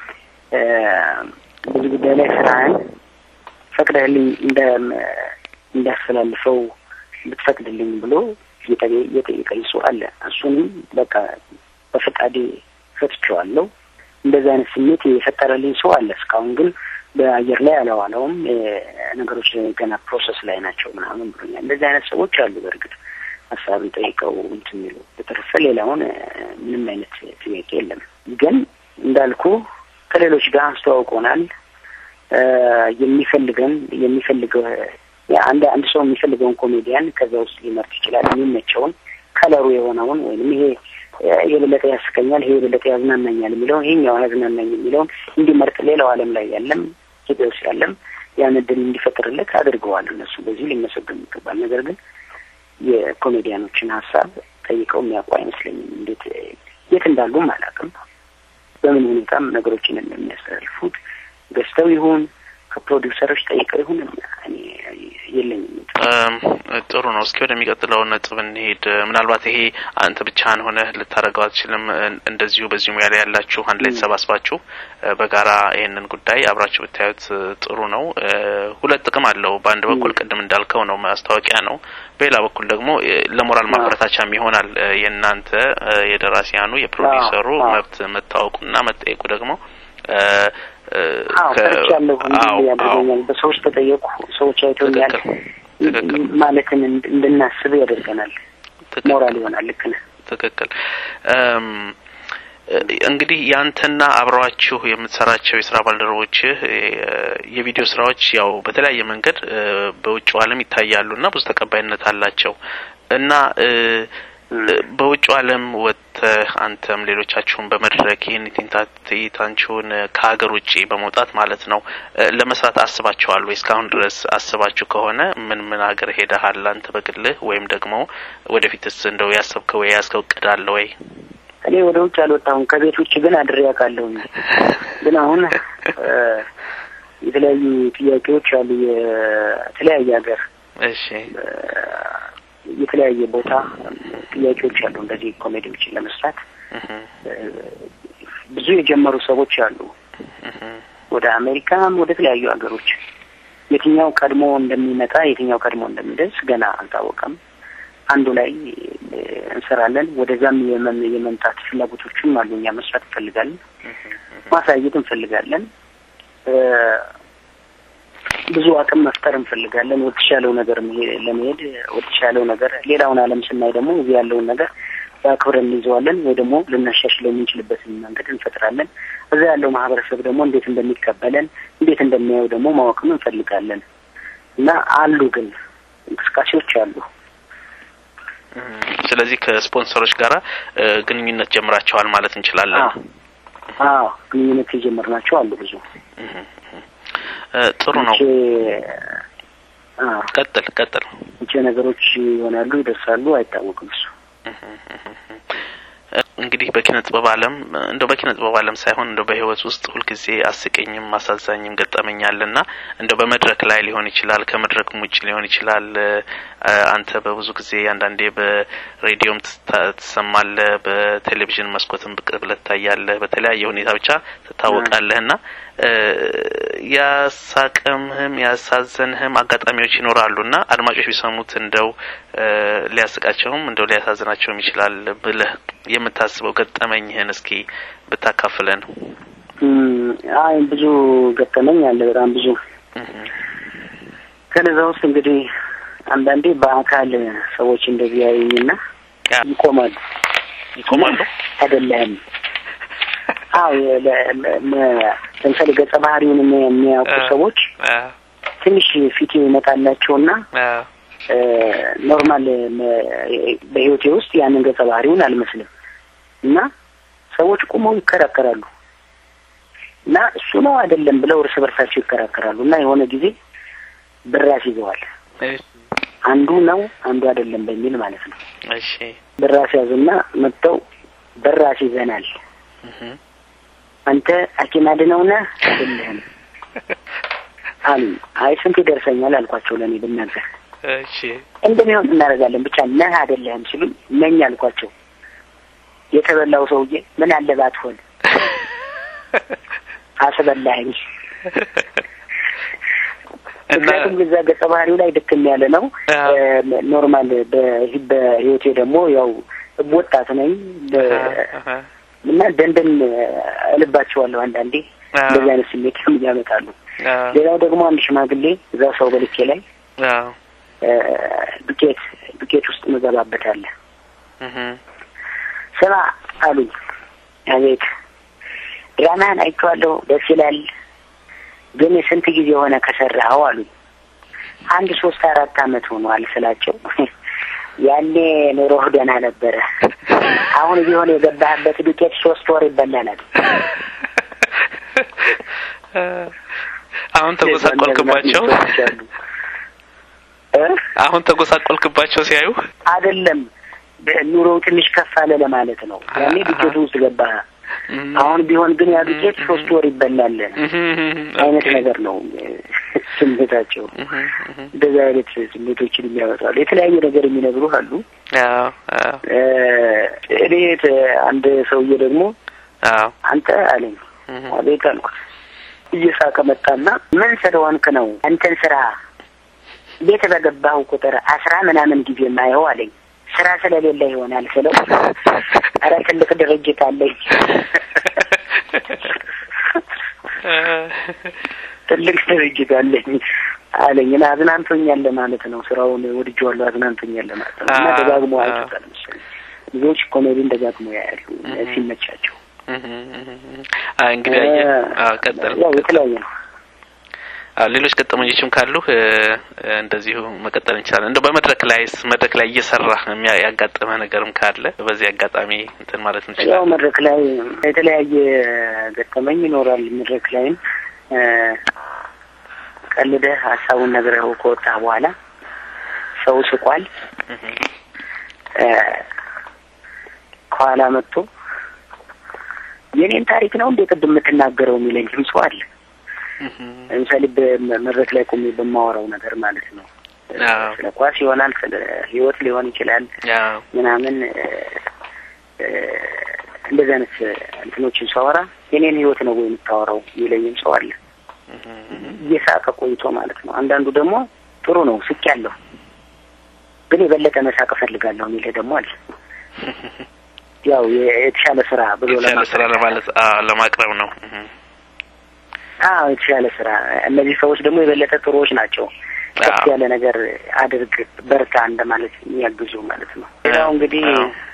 ብዙ ጉዳይ ላይ ስራን ፈቅደህልኝ እንዳስላልፈው ልትፈቅድልኝ ብሎ የጠየቀኝ ሰው አለ። እሱንም በቃ በፈቃዴ ፈትቼዋለሁ። እንደዛ አይነት ስሜት የፈጠረልኝ ሰው አለ። እስካሁን ግን በአየር ላይ አላዋለውም። ነገሮች ገና ፕሮሰስ ላይ ናቸው ምናምን ብሎኛል። እንደዚህ አይነት ሰዎች አሉ። በእርግጥ ሀሳብን ጠይቀው እንትን የሚሉ በተረፈ ሌላውን ምንም አይነት ጥያቄ የለም። ግን እንዳልኩ ከሌሎች ጋር አስተዋውቆናል። የሚፈልገው አንድ ሰው የሚፈልገውን ኮሜዲያን ከዛ ውስጥ ሊመርጥ ይችላል። የሚመቸውን ከለሩ የሆነውን ወይንም ይሄ የበለጠ ያስቀኛል ይሄ የበለጠ ያዝናናኛል የሚለው ይሄኛው ያዝናናኝ የሚለው እንዲመርጥ ሌላው ዓለም ላይ ያለም ሂደውስ ያለም ያን እድል እንዲፈጠርለት አድርገዋል። እነሱ በዚህ ሊመሰገኑ ይገባል። ነገር ግን የኮሜዲያኖችን ሀሳብ ጠይቀው የሚያውቁ አይመስለኝም። እንዴት የት እንዳሉም አላውቅም። በምን ሁኔታም ነገሮችን እንደሚያስተላልፉት ገዝተው ይሁን ከፕሮዲዩሰሮች ጠይቀው ይሁን እኔ የለኝም። ጥሩ ነው። እስኪ ወደሚቀጥለው ነጥብ እንሄድ። ምናልባት ይሄ አንተ ብቻህን ሆነህ ልታረጋው አትችልም። እንደዚሁ በዚህ ሙያ ላይ ያላችሁ አንድ ላይ ተሰባስባችሁ በጋራ ይሄንን ጉዳይ አብራችሁ ብታዩት ጥሩ ነው። ሁለት ጥቅም አለው። በአንድ በኩል ቅድም እንዳልከው ነው ማስታወቂያ ነው። በሌላ በኩል ደግሞ ለሞራል ማበረታቻም ይሆናል። የእናንተ የደራሲያኑ የፕሮዲዩሰሩ መብት መታወቁና መጠየቁ ደግሞ ከቻለው ያደርገኛል። በሰዎች ተጠየቁ ሰዎች አይተውኛል ማለትን እንድናስብ ያደርገናል። ሞራል ይሆናል። ልክ ነህ። ትክክል። እንግዲህ ያንተና አብራችሁ የምትሰራቸው የሥራ ባልደረቦች የቪዲዮ ስራዎች ያው በተለያየ መንገድ በውጭው ዓለም ይታያሉና ብዙ ተቀባይነት አላቸው እና በውጭው ዓለም ወጥተህ አንተም ሌሎቻችሁም በመድረክ ይሄን ትንታንቹን ከሀገር ውጪ በመውጣት ማለት ነው ለመስራት አስባችኋል ወይ? እስካሁን ድረስ አስባችሁ ከሆነ ምን ሀገር ሄደሃል አንተ በግልህ ወይም ደግሞ ወደፊትስ እንደው ያሰብከው ወይ ያስከው እቅድ አለ ወይ? እኔ ወደ ውጭ አልወጣሁም። ከቤት ውጭ ግን አድሬ አውቃለሁ። ግን አሁን የተለያዩ ጥያቄዎች አሉ። የተለያየ ሀገር እሺ የተለያየ ቦታ ጥያቄዎች አሉ። እንደዚህ ኮሜዲዎችን ለመስራት ብዙ የጀመሩ ሰዎች አሉ። ወደ አሜሪካም ወደ ተለያዩ ሀገሮች የትኛው ቀድሞ እንደሚመጣ የትኛው ቀድሞ እንደሚደርስ ገና አልታወቀም። አንዱ ላይ እንሰራለን። ወደዛም የመምጣት ፍላጎቶችም አሉ። እኛ መስራት እንፈልጋለን፣ ማሳየት እንፈልጋለን። ብዙ አቅም መፍጠር እንፈልጋለን ወጥቻለው ነገር ለመሄድ ወጥቻለው ነገር ሌላውን ዓለም ስናይ ደግሞ እዚህ ያለውን ነገር ባክብረን እንይዘዋለን ወይ ደግሞ ልናሻሽለው የምንችልበትን መንገድ እንፈጥራለን እዛ ያለው ማህበረሰብ ደግሞ እንዴት እንደሚቀበለን እንዴት እንደሚያየው ደግሞ ማወቅም እንፈልጋለን እና አሉ ግን እንቅስቃሴዎች አሉ ስለዚህ ከስፖንሰሮች ጋራ ግንኙነት ጀምራቸዋል ማለት እንችላለን ግንኙነት ጀምርናቸው አሉ ብዙ ጥሩ ነው ቀጥል እቺ ነገሮች ይሆናሉ ይደርሳሉ አይታወቅም እሱ እንግዲህ በኪነ ጥበብ ዓለም እንደው በኪነ ጥበብ ዓለም ሳይሆን እንደው በህይወት ውስጥ ሁሉ ጊዜ አስቀኝም ማሳዛኝም ገጠመኛልና እንደው በመድረክ ላይ ሊሆን ይችላል ከመድረክም ውጭ ሊሆን ይችላል አንተ በብዙ ጊዜ አንዳንዴ በሬዲዮም ተሰማለህ በቴሌቪዥን መስኮትም ብቅ ብለህ ታያለህ በተለያየ ሁኔታ ብቻ ተታወቃለህና ያሳቀምህም ያሳዘንህም አጋጣሚዎች ይኖራሉና አድማጮች ቢሰሙት እንደው ሊያስቃቸውም እንደው ሊያሳዝናቸውም ይችላል ብለህ የምታስበው ገጠመኝህን እስኪ ብታካፍለን አይ ብዙ ገጠመኝ አለ በጣም ብዙ ከነዛው ውስጥ እንግዲህ አንዳንዴ በአካል ሰዎች እንደዚህ ያዩኝና ይቆማሉ አይደለም ለምሳሌ ገጸ ባህሪውን የሚያውቁ ሰዎች ትንሽ ፊት ይመጣላቸውና ኖርማል በህይወቴ ውስጥ ያንን ገጸ ባህሪውን አልመስልም እና ሰዎች ቆመው ይከራከራሉ እና እሱ ነው አይደለም ብለው እርስ በርሳቸው ይከራከራሉ እና የሆነ ጊዜ ብራስ ይዘዋል አንዱ ነው አንዱ አይደለም በሚል ማለት ነው እሺ ብራስ ያዙና መጥተው ብራስ ይዘናል አንተ ሐኪም አድነውና አይደለም አሉ አይ ስንት ይደርሰኛል አልኳቸው ለኔ ብናገር እሺ እንደሚሆን እናደርጋለን ብቻ ነህ አይደለም ሲሉ ነኝ አልኳቸው የተበላው ሰውዬ ምን አለባት ሆነ አስበላኝ እናም ለዛ ገጸ ባህሪው ላይ ድክም ያለ ነው ኖርማል በህይወቴ ደግሞ ያው ወጣት ነኝ እና ደንደን ልባቸዋለሁ አንዳንዴ እንደዚህ አይነት ስሜት ያመጣሉ ሌላው ደግሞ አንድ ሽማግሌ እዛ ሰው በልኬ ላይ ዱቄት ውስጥ መዘባበታለ ስራ አሉኝ አቤት ድራማን አይቼዋለሁ ደስ ይላል ግን ስንት ጊዜ ሆነ ከሰራው አሉኝ 1-3-4 አመት ሆኗል ስላቸው ያኔ ኑሮ ደህና ነበረ አሁን ቢሆን የገባህበት ዱቄት 3 ወር ይበላል አሁን ተጎሳቆልክባቸው ሲያዩ አይደለም ኑሮው ትንሽ ከፍ አለ ለማለት ነው ያኔ ዱቄቱ ውስጥ ገባህ አሁን ቢሆን ግን ያ ዱቄት 3 ወር ይበላል አይነት ነገር ነው ስሜታቸው እንደዛ አይነት ስሜቶችን የሚያወጣው የተለያየ ነገር የሚነግሩ አሉ እኔ አንድ ሰውዬ ደግሞ አንተ አለኝ አቤት አልኩት እየሳቀ መጣና ምን ስለሆንክ ነው አንተን ስራ ቤት በገባው ቁጥር 10 ምናምን ጊዜ ማየው አለኝ ስራ ስለሌለ ይሆናል ስለው አረ ትልቅ ድርጅት አለኝ ትልቅ ድርጅት አለኝ አለኝና አዝናንቶኛል ማለት ነው ስራውን ወድጄዋለሁ አዝናንቶኛል ማለት ነው እና ደጋግሞ አይተታል መሰለኝ ብዙዎች ኮሜዲን ደጋግሞ ያያሉ ሲመቻቸው እንግዲህ ቀጥል የተለያየ ነው ሌሎች ገጠመኞችም ካሉ እንደዚሁ መቀጠል እንችላለን እንደው በመድረክ ላይ እየሰራህ ያጋጠመ ነገርም ካለ በዚህ አጋጣሚ እንትን ማለት እንችላለን ያው መድረክ ላይ የተለያየ ገጠመኝ ይኖራል መድረክ ላይ ቀልደህ ሐሳቡን ነግረው ከወጣ በኋላ ሰው ስቋል ከኋላ መጥቶ የኔን ታሪክ ነው እንዴ ቅድም የምትናገረው የሚለኝ ሰው አለ እንሰል በመድረክ ላይ ቆሜ በማወራው ነገር ማለት ነው ስለ ኳስ ይሆናል ስለ ህይወት ሊሆን ይችላል ምናምን እንደዛ አይነት እንትኖችን ሳወራ የኔን ህይወት ነው ወይ የምታወራው ይለኝም ሰው አለ እየሳቀ ቆይቶ ማለት ነው አንዳንዱ ደግሞ ጥሩ ነው ስቄያለሁ ግን የበለጠ መሳቅ ፈልጋለሁ የሚል ደግሞ አለ ያው የተሻለ ስራ ብሎ ለማቅረብ ለማቅረብ ነው የተሻለ ስራ እነዚህ ሰዎች ደግሞ የበለጠ ጥሩዎች ናቸው። ከፍ ያለ ነገር አድርግ በርታ እንደማለት የሚያግዙ ማለት ነው። ያው እንግዲህ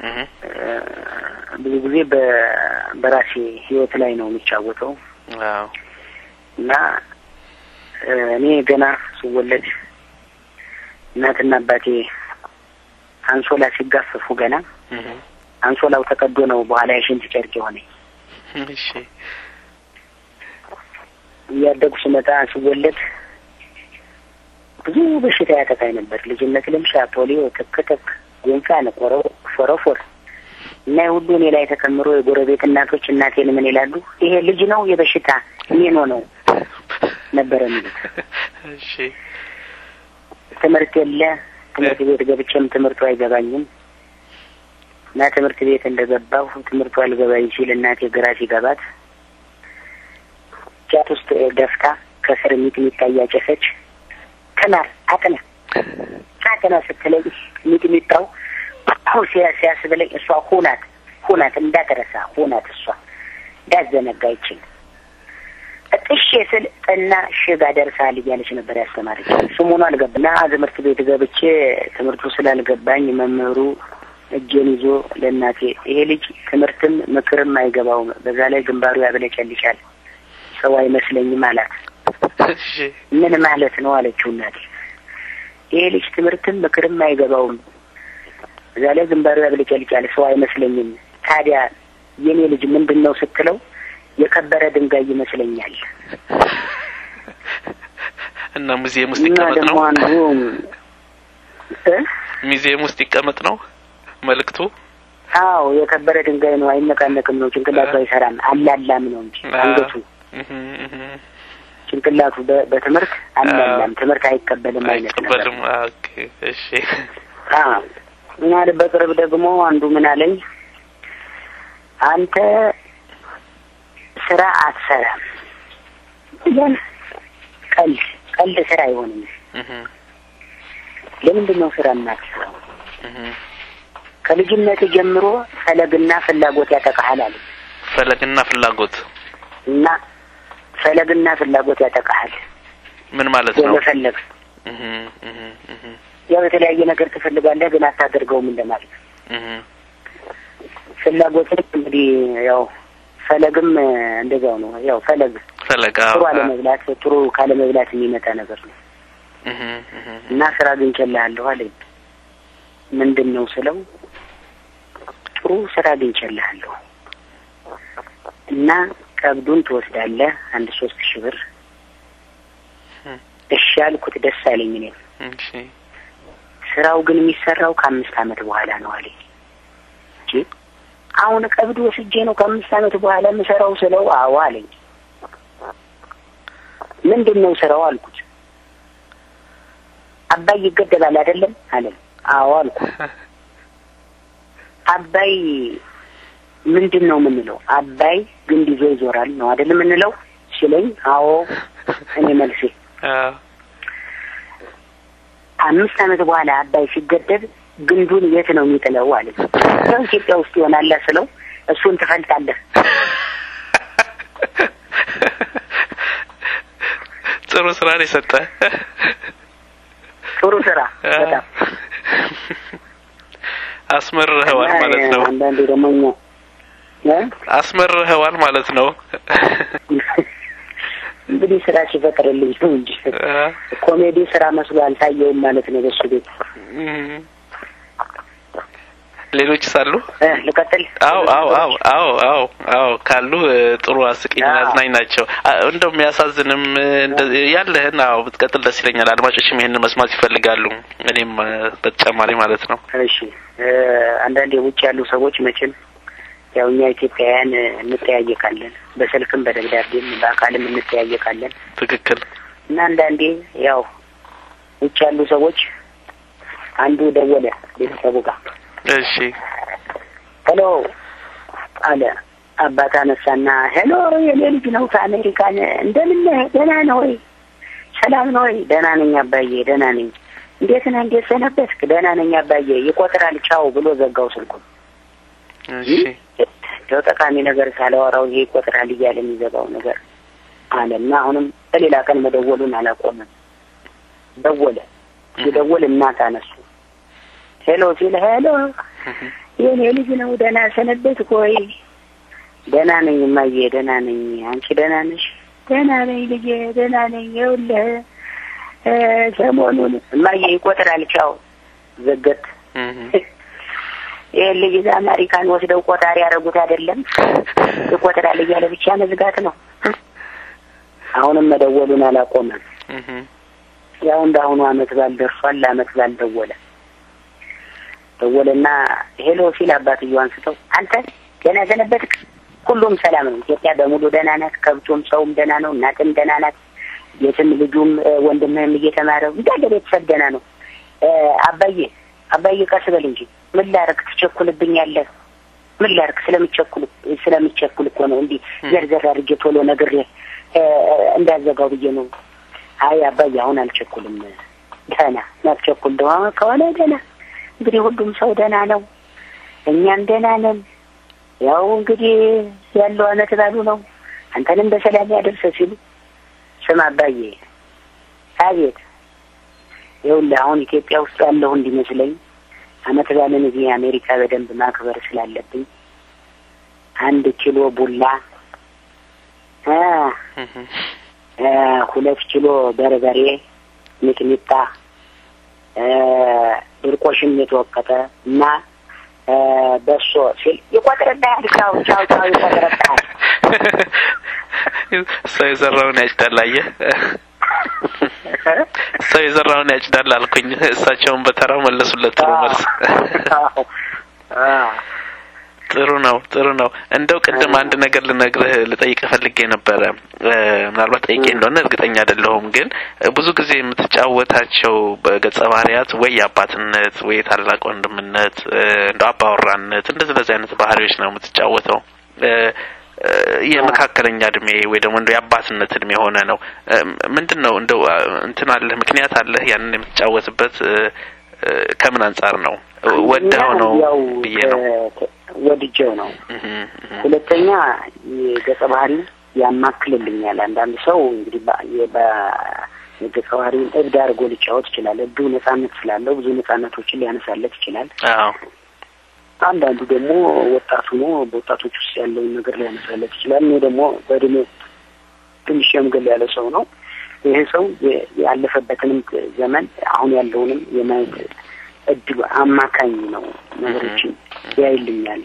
ብዙ ጊዜ በራሴ ህይወት ላይ ነው የሚጫወተው። እና እኔ ገና ስወለድ እናትና አባቴ አንሶላ ሲጋፈፉ ገና አንሶላው ተቀዶ ነው በኋላ የሽንት ጨርቅ ሆነኝ። እሺ ያደጉ ስመጣ ስወለድ ብዙ በሽታ ያጠቃኝ ነበር። ልጅነት ልምሻ፣ ፖሊዮ፣ ተከተክ፣ ጉንፋን፣ ፎረፎር እና ሁሉ እኔ ላይ ተከምሮ የጎረቤት እናቶች እናቴን ምን ይላሉ? ይሄ ልጅ ነው የበሽታ ምን ነው ነበር የሚሉት። እሺ ትምህርት የለ ትምህርት ቤት ገብቼም ትምህርቱ አይገባኝም። እና ትምህርት ቤት እንደገባሁ ትምህርቱ አልገባኝ ሲል እናቴ ግራ ሲገባት ጫት ውስጥ ደፍታ ከስር ሚጥሚጣ እያጨሰች ተማር አጥና ስትለኝ ሚጥሚጣው ሲያስብለኝ እሷ ሁናት እንዳትረሳ ሁናት እሷ ዳዘነጋይችል እጥሽ ስል እና ሽጋ ደርሳል እያለች ነበር ያስተማረች። ስሙን አልገባና ትምህርት ቤት ገብቼ ትምህርቱ ስላልገባኝ መምህሩ እጄን ይዞ ለእናቴ ይሄ ልጅ ትምህርትም ምክርም አይገባውም፣ በዛ ላይ ግንባሩ ያበለጨልጫል፣ ሰው አይመስለኝም አላት። እሺ ምን ማለት ነው አለችው እናቴ። ይሄ ልጅ ትምህርትም ምክርም አይገባውም፣ በዛ ላይ ግንባሩ ያበለጨልጫል፣ ሰው አይመስለኝም፣ ታዲያ የኔ ልጅ ምንድነው ስትለው የከበረ ድንጋይ ይመስለኛል። እና ሙዚየም ውስጥ ይቀመጥ ነው ሙዚየም ውስጥ ይቀመጥ ነው መልክቱ? አዎ የከበረ ድንጋይ ነው፣ አይነቃነቅም ነው፣ ጭንቅላቱ አይሰራም፣ አላላም ነው እንጂ አንገቱ ጭንቅላቱ በትምህርት አላላም፣ ትምህርት አይቀበልም አይነት ነገር። ኦኬ እሺ። እና በቅርብ ደግሞ አንዱ ምን አለኝ፣ አንተ ስራ አትሰራም ያን ቀልድ ስራ አይሆንም። ለምንድን ነው ስራ የማትሰራው? ከልጅነት ጀምሮ ፈለግና ፍላጎት ያጠቃሃል። ፈለግና ፍላጎት ያጠቃሃል። ምን ማለት ነው? ፈለግ ያው የተለያየ ነገር ትፈልጋለህ ግን አታደርገውም እንደማለት። ፍላጎት እንግዲህ ያው ፈለግም እንደዛው ነው። ያው ፈለጋው አለመብላት ጥሩ ካለመብላት የሚመጣ ነገር ነው። እና ስራ አግኝቼልሃለሁ አለኝ። ምንድነው ስለው ጥሩ ስራ አግኝቼልሃለሁ እና ቀብዱን ትወስዳለህ 3,000 ብር። እሺ አልኩት፣ ደስ አለኝ እኔ። እሺ ስራው ግን የሚሰራው ከ5 አመት በኋላ ነው አለኝ። እሺ አሁን ቀብዱ ወስጄ ነው ከ5 አመት በኋላ የምሰራው ስለው አዎ አለኝ። ምንድነው ስራው አልኩት። አባይ ይገደላል አይደለም አለኝ። አዎ አልኩት። አባይ ምንድነው የምንለው? አባይ ግንድ ይዞ ይዞራል ነው አይደለም የምንለው ሲለኝ አዎ እኔ መልሴ 5 አመት በኋላ አባይ ሲገደል ግንዱን የት ነው የሚጥለው አለኝ። ኢትዮጵያ ውስጥ ይሆናል ስለው እሱን ትፈልጣለህ። ጥሩ ስራ ነው የሰጠህ። ጥሩ ስራ በጣም አስመርኸዋል ማለት ነው። አንዳንዴ ደግሞ አስመርኸዋል ማለት ነው። እንግዲህ ስራ ሲፈጠርልኝ ነው እንጂ ኮሜዲ ስራ መስሎ አልታየውም ማለት ነው በሱ ቤት። ሌሎች ሳሉ ልቀጥል? አዎ ካሉ ጥሩ አስቂኝ አዝናኝ ናቸው። እንደው የሚያሳዝንም ያለህን ብትቀጥል ደስ ይለኛል። አድማጮችም ይሄንን መስማት ይፈልጋሉ፣ እኔም በተጨማሪ ማለት ነው። እሺ አንዳንዴ ውጭ ያሉ ሰዎች መቼም ያው እኛ ኢትዮጵያውያን እንጠያየቃለን፣ በስልክም በደብዳቤም በአካልም እንጠያየቃለን። ትክክል። እና አንዳንዴ ያው ውጭ ያሉ ሰዎች አንዱ ደወለ ቤተሰቡ ጋር። እሺ ሄሎ አለ። አባታ ነሳና ሄሎ የኔ ልጅ ነው ከአሜሪካን፣ እንደምን ነህ? ደህና ነህ ወይ? ሰላም ነው ወይ? ደህና ነኝ አባዬ፣ ደህና ነኝ። እንዴት ነህ? እንዴት ሰነበትክ? ደህና ነኝ አባዬ። ይቆጥራል ቻው ብሎ ዘጋው ስልኩን። እሺ ጠቃሚ ነገር ሳላወራው ይቆጥራል እያለ የሚዘጋው ነገር አለና አሁንም በሌላ ቀን መደወሉን አላቆመም። ደወለ። ሲደውል እናት አነሱ። ሄሎ ሲል ሄሎ የኔ ልጅ ነው ደህና ሰነበትክ ወይ? ደህና ነኝ እማዬ ደህና ነኝ። አንቺ ደህና ነሽ? ደህና ነኝ ልጄ ደህና ነኝ። ይኸውልህ ሰሞኑን እማዬ ይቆጥራል ቻው ዘገት ልጅ እዛ አሜሪካን ወስደው ቆጣሪ ያደረጉት አይደለም ይቆጥራል እያለ ብቻ መዝጋት ነው። አሁንም መደወሉን አላቆመም። ያው እንዳሁኑ አመት ባል ደርሷል። አመት ባል ደወለና ሄሎ ሲል አባትየው አንስተው አንተ ገና ዘነበትክ? ሁሉም ሰላም ነው። ኢትዮጵያ በሙሉ ደህና ናት። ከብቱም ሰውም ደህና ነው። እናትም ደህና ናት። የትም ልጁም ወንድምህም እየተማረው እንዳለ ቤተሰብ ደህና ነው። አባዬ ቀስ በል እንጂ ምን ላድርግ ትቸኩልብኛለህ? ምን ላድርግ ስለምቸኩል እኮ ነው እንዴ ዘርዘር አድርጌ ቶሎ ነግሬ እንዳዘጋው ብዬ ነው። አይ አባዬ አሁን አልቸኩልም። ደህና ናትቸኩል ከሆነ ደህና እንግዲህ ሁሉም ሰው ደህና ነው። እኛም ደህና ነን። ያው እንግዲህ ያለው አመት ባሉ ነው። አንተንም በሰላም ያደርሰ ሲሉ ስማ አባዬ አቤት ይኸውልህ አሁን ኢትዮጵያ ውስጥ ያለው እንዲመስለኝ አመት ባለን እዚህ አሜሪካ በደንብ ማክበር ስላለብኝ 1 ኪሎ ቡላ 2 ኪሎ በርበሬ ሚጥሚጣ ድርቆሽም የተወቀጠ እና በሶ ሲል ይቆጥርልሃል። ቻው ይቆጥርልሃል። ሰው የዘራውን ያጭዳል። አየህ ሰው የዘራውን ያጭዳል አልኩኝ። እሳቸውን በተራው መለሱለት። ጥሩ መልስ። ጥሩ ነው። እንደው ቅድም አንድ ነገር ልጠይቅ ፈልጌ ነበር። ምናልባት ጠይቄ እንደሆነ እርግጠኛ አይደለሁም፣ ግን ብዙ ጊዜ የምትጫወታቸው በገጸ ባህሪያት ወይ አባትነት ወይ ታላቅ ወንድምነት እንደው አባወራነት እንደዚህ አይነት ባህሪዎች ነው የምትጫወተው። የመካከለኛ እድሜ ወይ ደግሞ እንደው የአባትነት እድሜ ሆነ ነው ምንድነው እንደው እንትን አለ ምክንያት አለ ያንን የምትጫወትበት? ከምን አንፃር ነው? ወደው ነው ብዬ ነው ወድጀው ነው። ሁለተኛ የገጸ ባህሪ ያማክልልኛል። አንዳንድ ሰው እንግዲህ የገጸ ባህሪ እብድ አድርጎ ሊጫወት ይችላል። እብዱ ነፃነት ስላለው ብዙ ነፃነቶችን ሊያነሳለት ይችላል። አንዳንዱ ደግሞ ወጣቱ ነው፣ በወጣቶች ውስጥ ያለውን ነገር ሊያነሳለት ይችላል። እኔ ደግሞ በእድሜ ትንሽ የምገል ያለ ሰው ነው። ይሄ ሰው ያለፈበትንም ዘመን አሁን ያለውንም የማየት እድሉ አማካኝ ነው። ነገሮችን ያይልኛል።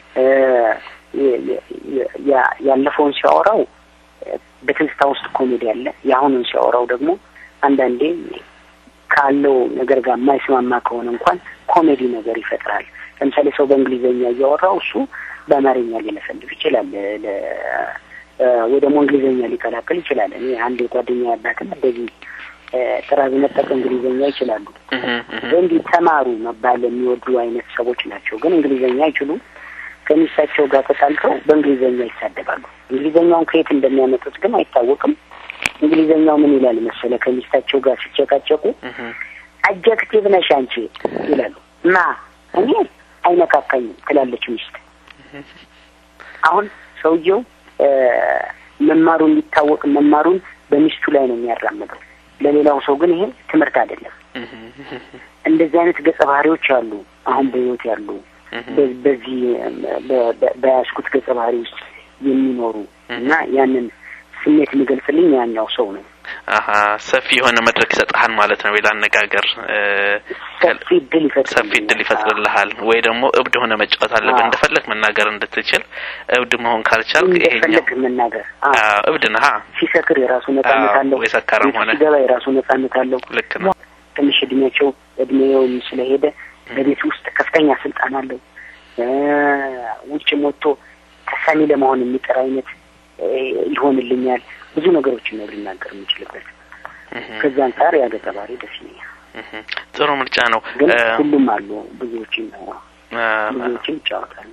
ያለፈውን ሲያወራው በትንስታ ውስጥ ኮሜዲ አለ። የአሁኑን ሲያወራው ደግሞ አንዳንዴ ካለው ነገር ጋር የማይስማማ ከሆነ እንኳን ኮሜዲ ነገር ይፈጥራል። ለምሳሌ ሰው በእንግሊዘኛ እያወራው እሱ በአማርኛ ሊለፈልፍ ይችላል፣ ወይ ደግሞ እንግሊዘኛ ሊቀላቅል ይችላል። እኔ አንድ ጓደኛ ያባትን እንደዚህ ጥራዝ መጠቅ እንግሊዘኛ ይችላሉ። እንዲህ ተማሩ መባል የሚወዱ አይነት ሰዎች ናቸው። ግን እንግሊዘኛ አይችሉም። ከሚሳቸው ጋር ተጣልተው በእንግሊዘኛ ይሳደባሉ። እንግሊዘኛውን ከየት እንደሚያመጡት ግን አይታወቅም። እንግሊዘኛው ምን ይላል መሰለ? ከሚስታቸው ጋር ሲጨቃጨቁ አጀክቲቭ ነሽ አንቺ ይላሉ። እኔ አይነካካኝም ትላለች ሚስት። አሁን ሰውየው መማሩን ሊታወቅ መማሩን በሚስቱ ላይ ነው የሚያራምደው። ለሌላው ሰው ግን ይሄ ትምህርት አይደለም። እንደዚህ አይነት ገጸ ባህሪዎች አሉ አሁን በህይወት ያሉ በዚህ በያስኩት ገጸ ባህሪ ውስጥ የሚኖሩ እና ያንን ስሜት የሚገልጽልኝ ያኛው ሰው ነው። ሰፊ የሆነ መድረክ ይሰጣል ማለት ነው። ሌላ አነጋገር ሰፊ ድል ይፈጥርልሃል። ወይ ደግሞ እብድ ሆነ መጫወት አለብህ እንደፈለክ መናገር እንድትችል። እብድ መሆን ካልቻልክ ይሄኛው መናገር እብድ ነህ። ሲሰክር የራሱ ነፃነት አለው። ወይ ሰካራም ሆነ ሲገባ የራሱ ነፃነት አለው። ልክ ነው። ትንሽ እድሜው ስለሄደ በቤት ውስጥ ከፍተኛ ስልጣን አለው። ውጭ ሞቶ ተሰሚ ለመሆን የሚጠራ አይነት ይሆንልኛል። ብዙ ነገሮችን ነው ልናገር የምችልበት። ከዛ አንፃር ያገጸ ባህሪ ደስ ይላል። ጥሩ ምርጫ ነው። ግን ሁሉም አሉ ብዙዎችን ይጫወታሉ።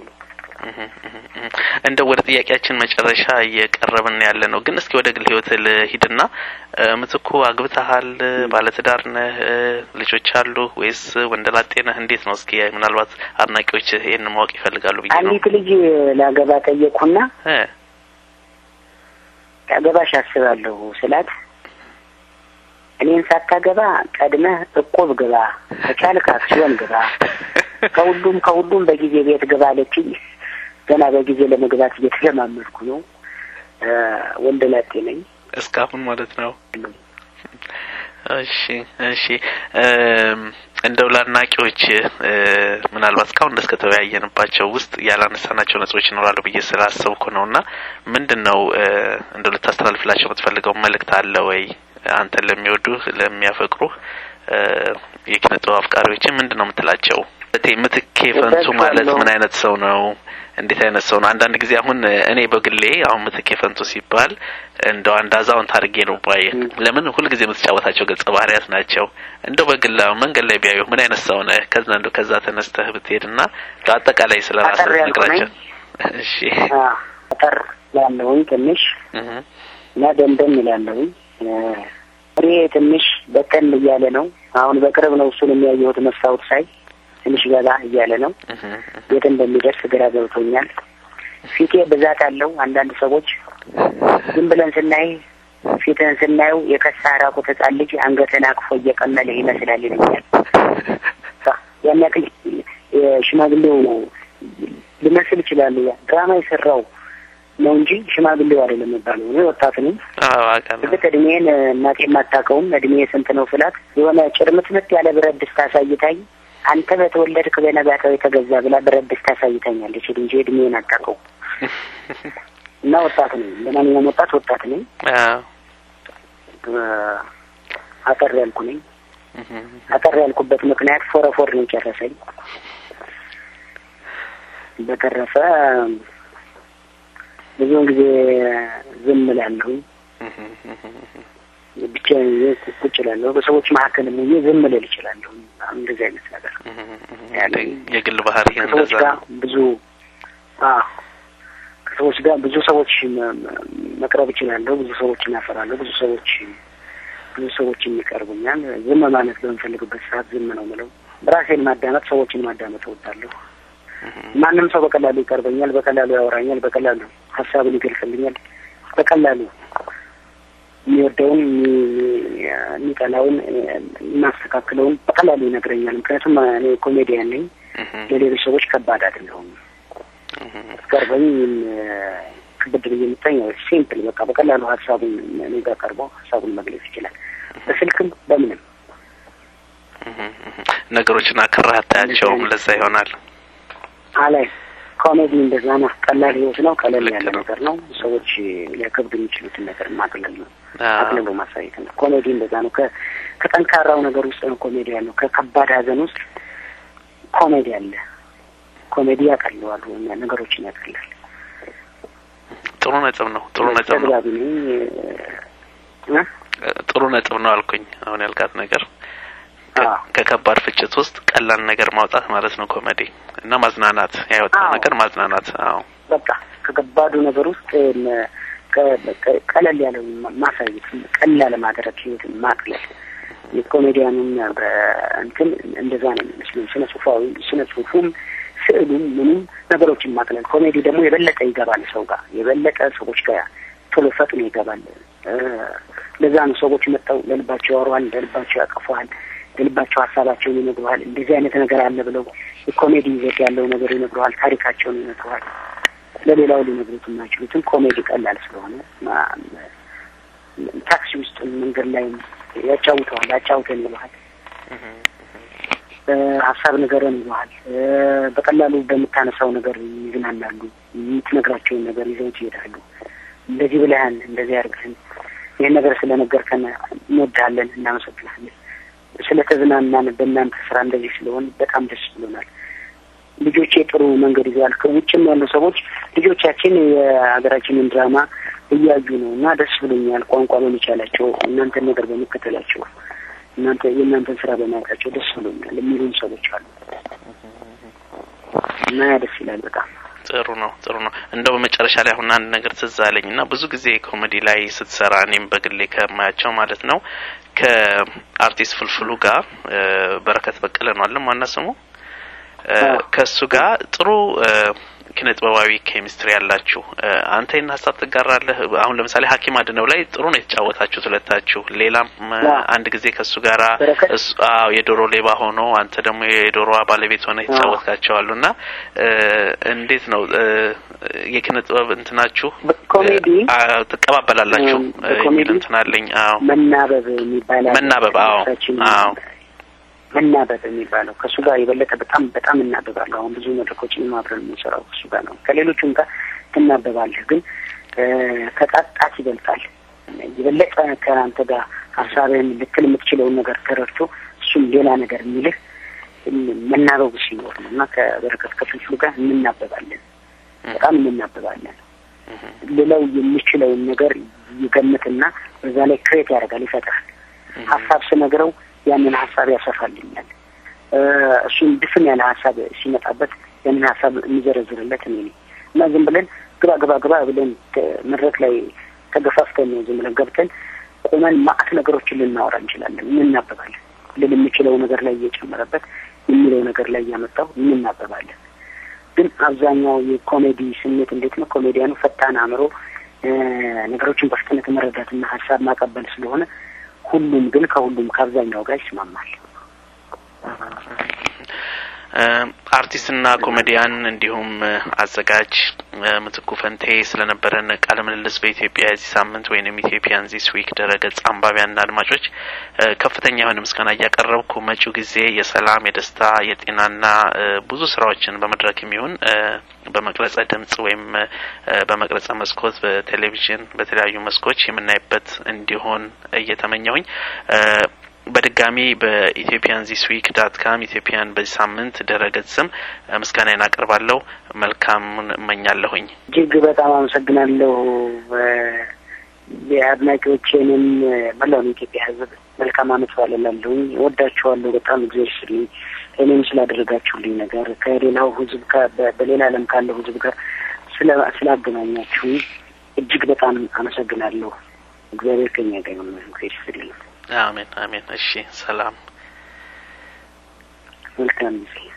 እንደው ወደ ጥያቄያችን መጨረሻ እየቀረብን ያለ ነው። ግን እስኪ ወደ ግል ህይወት ልሂድና ምትኩ አግብተሃል? ባለትዳር ነህ? ልጆች አሉ ወይስ ወንደላጤ ነህ? እንዴት ነው? እስኪ ምናልባት አድናቂዎች ይሄን ማወቅ ይፈልጋሉ ብዬ ነው። አንዲት ልጅ ላገባ ጠየቅኩና ያገባሽ አስባለሁ ስላት እኔን ሳታገባ ቀድመህ እቆብ ግባ ከቻልክ አክሲዮን ግባ ከሁሉም በጊዜ ቤት ግባ አለችኝ። ገና በጊዜ ለመግባት እየተለማመድኩ ነው። ወንደላጤ ነኝ እስካሁን ማለት ነው። እሺ እንደው ለአድናቂዎች ምናልባት እስካሁን ድረስ ከተወያየንባቸው ውስጥ ያላነሳናቸው ነጥቦች ይኖራሉ ብዬ ስላሰብኩ ነውና ምንድነው እንደው ልታስተላልፍላቸው የምትፈልገው መልእክት አለ ወይ? አንተ ለሚወዱህ ለሚያፈቅሩ የኪነ ጥበብ አፍቃሪዎች ምንድነው የምትላቸው? ምትኬ ፈንቱ ማለት ምን አይነት ሰው ነው? እንዴት አይነት ሰው ነው? አንዳንድ ጊዜ አሁን እኔ በግሌ አሁን ምትኬ ፈንቱ ሲባል እንደው አንዳዛውን ታርጌ ነው ባይ ለምን ሁሉ ጊዜ የምትጫወታቸው ገጸ ባህሪያት ናቸው። እንደው በግላው መንገድ ላይ ቢያዩ ምን አይነት ሰው ነው? ከዛ ተነስተህ ብትሄድና በአጠቃላይ ስለራስህ ነግራቸው። እሺ አጠር ያለው ትንሽ እና ደንደን ይላልው ትንሽ በቀል እያለ ነው። አሁን በቅርብ ነው እሱን የሚያየሁት መስታወት ሳይ ትንሽ ገባ እያለ ነው። የት እንደሚደርስ ግራ ገብቶኛል። ፊቴ ብዛት አለው። አንዳንድ ሰዎች ዝም ብለን ስናይ ፊትን ስናየው የከሳራ ቁጥጣል ልጅ አንገተን አቅፎ እየቀመለ ይመስላል ይለኛል። ያንያክል ሽማግሌው ሊመስል ይችላል። ድራማ ይሰራው ነው እንጂ ሽማግሌው አይደለም የሚባለው። እኔ ወጣት ነኝ። እድሜን እናቴ የማታውቀውም እድሜ ስንት ነው ስላት የሆነ ጭርምትምት ያለ ብረት ድስት አሳይታኝ አንተ በተወለድክ በነጋታው የተገዛ ብላ ብረት ድስት አሳይታኛለች እንጂ እድሜን አታውቀው። እና ወጣት ነኝ። ለማንኛውም ወጣት ነኝ። አጠር ያልኩ ነኝ። አጠር ያልኩበት ምክንያት ፎረፎር ነው ጨረሰኝ። በተረፈ ብዙውን ጊዜ ዝም እላለሁ። ብቻዬን ቁጭ እላለሁ። በሰዎች መካከል ምን ዝም ልል እችላለሁ። እንደዚህ አይነት ነገር ያለ የግል ባህሪ እንደዛ ብዙ ከሰዎች ጋር ብዙ ሰዎች መቅረብ እችላለሁ። ብዙ ሰዎችን አፈራለሁ። ብዙ ሰዎች ይቀርቡኛል። ዝም ማለት በምፈልግበት ሰዓት ዝም ነው የምለው። ራሴን ማዳመጥ፣ ሰዎችን ማዳመጥ እወዳለሁ። ማንም ሰው በቀላሉ ይቀርበኛል፣ በቀላሉ ያወራኛል፣ በቀላሉ ሀሳቡን ይገልጽልኛል። በቀላሉ የሚወደውን የሚጠላውን ማስተካከለውን በቀላሉ ይነግረኛል። ምክንያቱም እኔ ኮሜዲያን ነኝ። ለሌሎች ሰዎች ከባድ አይደለሁም። ቀርበኝ ክብድ ብዬ ሲምፕል በቃ በቀላሉ ሀሳቡን እኔ ጋር ቀርቦ ሀሳቡን መግለጽ ይችላል። በስልክም በምንም ነገሮችን አከራህ አታያቸውም። ለዛ ይሆናል አላይ ኮሜዲ እንደዛ ነው። ቀላል ህይወት ነው። ቀላል ያለ ነገር ነው። ሰዎች ሊያከብዱ የሚችሉትን ነገር ማቅለል ነው። አቅልሎ ማሳየት ነው። ኮሜዲ እንደዛ ነው። ከጠንካራው ነገር ውስጥ ነው ኮሜዲ ያለው። ከከባድ ሀዘን ውስጥ ኮሜዲ አለ። ኮሜዲ ያቀለዋል፣ ነገሮችን ያቀላል። ጥሩ ነጥብ ነው። ጥሩ ነጥብ ነው አልኩኝ። አሁን ያልካት ነገር ከከባድ ፍጭት ውስጥ ቀላል ነገር ማውጣት ማለት ነው ኮሜዲ እና ማዝናናት፣ ያወጣው ነገር ማዝናናት። በቃ ከከባዱ ነገር ውስጥ ቀለል ያለው ማሳየት፣ ቀላል ማድረግ፣ ህይወትን ማቅለል የኮሜዲያኑን በእንትን እንደዛ ነው የሚመስለው። ስነ ጽሁፉም ስዕሉም ምንም ነገሮችን ማቅለል። ኮሜዲ ደግሞ የበለጠ ይገባል ሰው ጋር፣ የበለጠ ሰዎች ጋር ቶሎ ፈጥኖ ይገባል። ለዛ ነው ሰዎች መጣው ለልባቸው ያወራዋል፣ ለልባቸው ያቀፋዋል፣ ለልባቸው ሀሳባቸውን ይነግሩሃል። እንደዚህ አይነት ነገር አለ ብለው የኮሜዲ ይዘት ያለው ነገር ይነግሩሃል፣ ታሪካቸውን ይነግሩሃል። ለሌላው ሊነግሩት የማይችሉትን ኮሜዲ ቀላል ስለሆነ ታክሲ ውስጥ መንገድ ላይ ያጫውተዋል፣ አጫውተን ይለዋል፣ ሀሳብ ነገርን ይለዋል። በቀላሉ በምታነሳው ነገር ይዝናናሉ። የምትነግራቸውን ነገር ይዘውት ይሄዳሉ። እንደዚህ ብለሃል፣ እንደዚህ አድርገን ይሄን ነገር ስለነገርከን እንወድሃለን፣ እናመሰግናለን፣ ስለተዝናናን በእናንተ ስራ እንደዚህ ስለሆነ በጣም ደስ ብሎናል። ልጆቼ ጥሩ መንገድ ይዘዋል። ከውጭም ያሉ ሰዎች ልጆቻችን የሀገራችንን ድራማ እያዩ ነው እና ደስ ብሎኛል ቋንቋ በመቻላቸው፣ እናንተን ነገር በመከተላቸው፣ የእናንተን ስራ በማየታቸው ደስ ብሎኛል የሚሉን ሰዎች አሉ እና ደስ ይላል በጣም። ጥሩ ነው። እንደው በመጨረሻ ላይ አሁን አንድ ነገር ትዝ አለኝና ብዙ ጊዜ ኮሜዲ ላይ ስትሰራ እኔም በግሌ ከማያቸው ማለት ነው ከአርቲስት ፍልፍሉ ጋር በረከት በቀለ ነው አለም ማናሰሙ ከሱ ጋር ጥሩ ኪነጥበባዊ ኬሚስትሪ ያላችሁ አንተ እና ሐሳብ ትጋራለህ አሁን ለምሳሌ ሐኪም አድነው ላይ ጥሩ ነው የተጫወታችሁት ሁለታችሁ ሌላም አንድ ጊዜ ከሱ ጋራ የዶሮ ሌባ ሆኖ አንተ ደግሞ የዶሮዋ ባለቤት ሆነ የተጫወታችኋሉና እንዴት ነው የኪነጥበብ እንትናችሁ ኮሜዲ ተቀባበላላችሁ የሚል እንትናለኝ መናበብ የሚባለው መናበብ መናበብ የሚባለው ከሱ ጋር የበለጠ በጣም እናበባለን አሁን ብዙ መድረኮችን ማብረን እንሰራው ከሱ ጋር ነው ከሌሎችም ጋር እናበባለን ግን ከጣጣት ይበልጣል የበለጠ ከአንተ ጋር ሐሳብህን ልትል የምትችለው ነገር ተረድቶ እሱም ሌላ ነገር የሚልህ መናበቡ ሲኖር ነውና ከበረከት ከፍልፍሉ ጋር እናበባለን በጣም እናበባለን ሌላው የሚችለው ነገር ይገምትና በዛ ላይ ክሬት ያደርጋል ይፈጥራል ሐሳብ ስነግረው ያንን ሐሳብ ያሰፋልኛል እሱን ድፍን ያለ ሐሳብ ሲመጣበት ያንን ሐሳብ የሚዘረዝርለት እኔ ነኝ እና ዝም ብለን ግባ ብለን መድረክ ላይ ተገፋፍተን ዝም ብለን ገብተን ቆመን ማአት ነገሮችን ልናወራ እንችላለን እናበባለን ለሚችለው ነገር ላይ እየጨመረበት የሚለው ነገር ላይ ያመጣው እናበባለን ግን አብዛኛው የኮሜዲ ስሜት እንዴት ነው ኮሜዲያኑ ፈጣን አእምሮ ነገሮችን በፍጥነት መረዳትና ሐሳብ ማቀበል ስለሆነ ሁሉም ግን ከሁሉም ከአብዛኛው ጋር ይስማማል አርቲስትና ኮሜዲያን እንዲሁም አዘጋጅ ምትኩ ፈንቴ ስለነበረን ቃለ ምልልስ በኢትዮጵያ እዚህ ሳምንት ወይንም ኢትዮጵያን ዚስ ዊክ ድረገጽ አንባቢያንና አድማጮች ከፍተኛ የሆነ ምስጋና ያቀርብኩ መጪው ጊዜ የሰላም የደስታ የጤናና ብዙ ስራዎችን በመድረክ የሚሆን በመቅረጸ ድምጽ ወይም በመቅረጸ መስኮት በቴሌቪዥን በተለያዩ መስኮች የምናይበት እንዲሆን እየተመኘሁኝ በድጋሚ በethiopianzisweek.com ኢትዮጵያን በዚህ ሳምንት ድረገጽም ምስጋናዬን አቀርባለሁ መልካም እመኛለሁኝ እጅግ በጣም አመሰግናለሁ የአድናቂዎቼንም መላው ኢትዮጵያ ህዝብ መልካም አመት ባለላለሁ ወዳችኋለሁ በጣም እግዚአብሔር እኔም ስላደረጋችሁልኝ ነገር ከሌላው ህዝብ በሌላ ዓለም ካለው ህዝብ ጋር ስላገናኛችሁ እጅግ በጣም አመሰግናለሁ እግዚአብሔር ከኛ ጋር ይሁን እግዚአብሔር አሜን እሺ ሰላም መልካም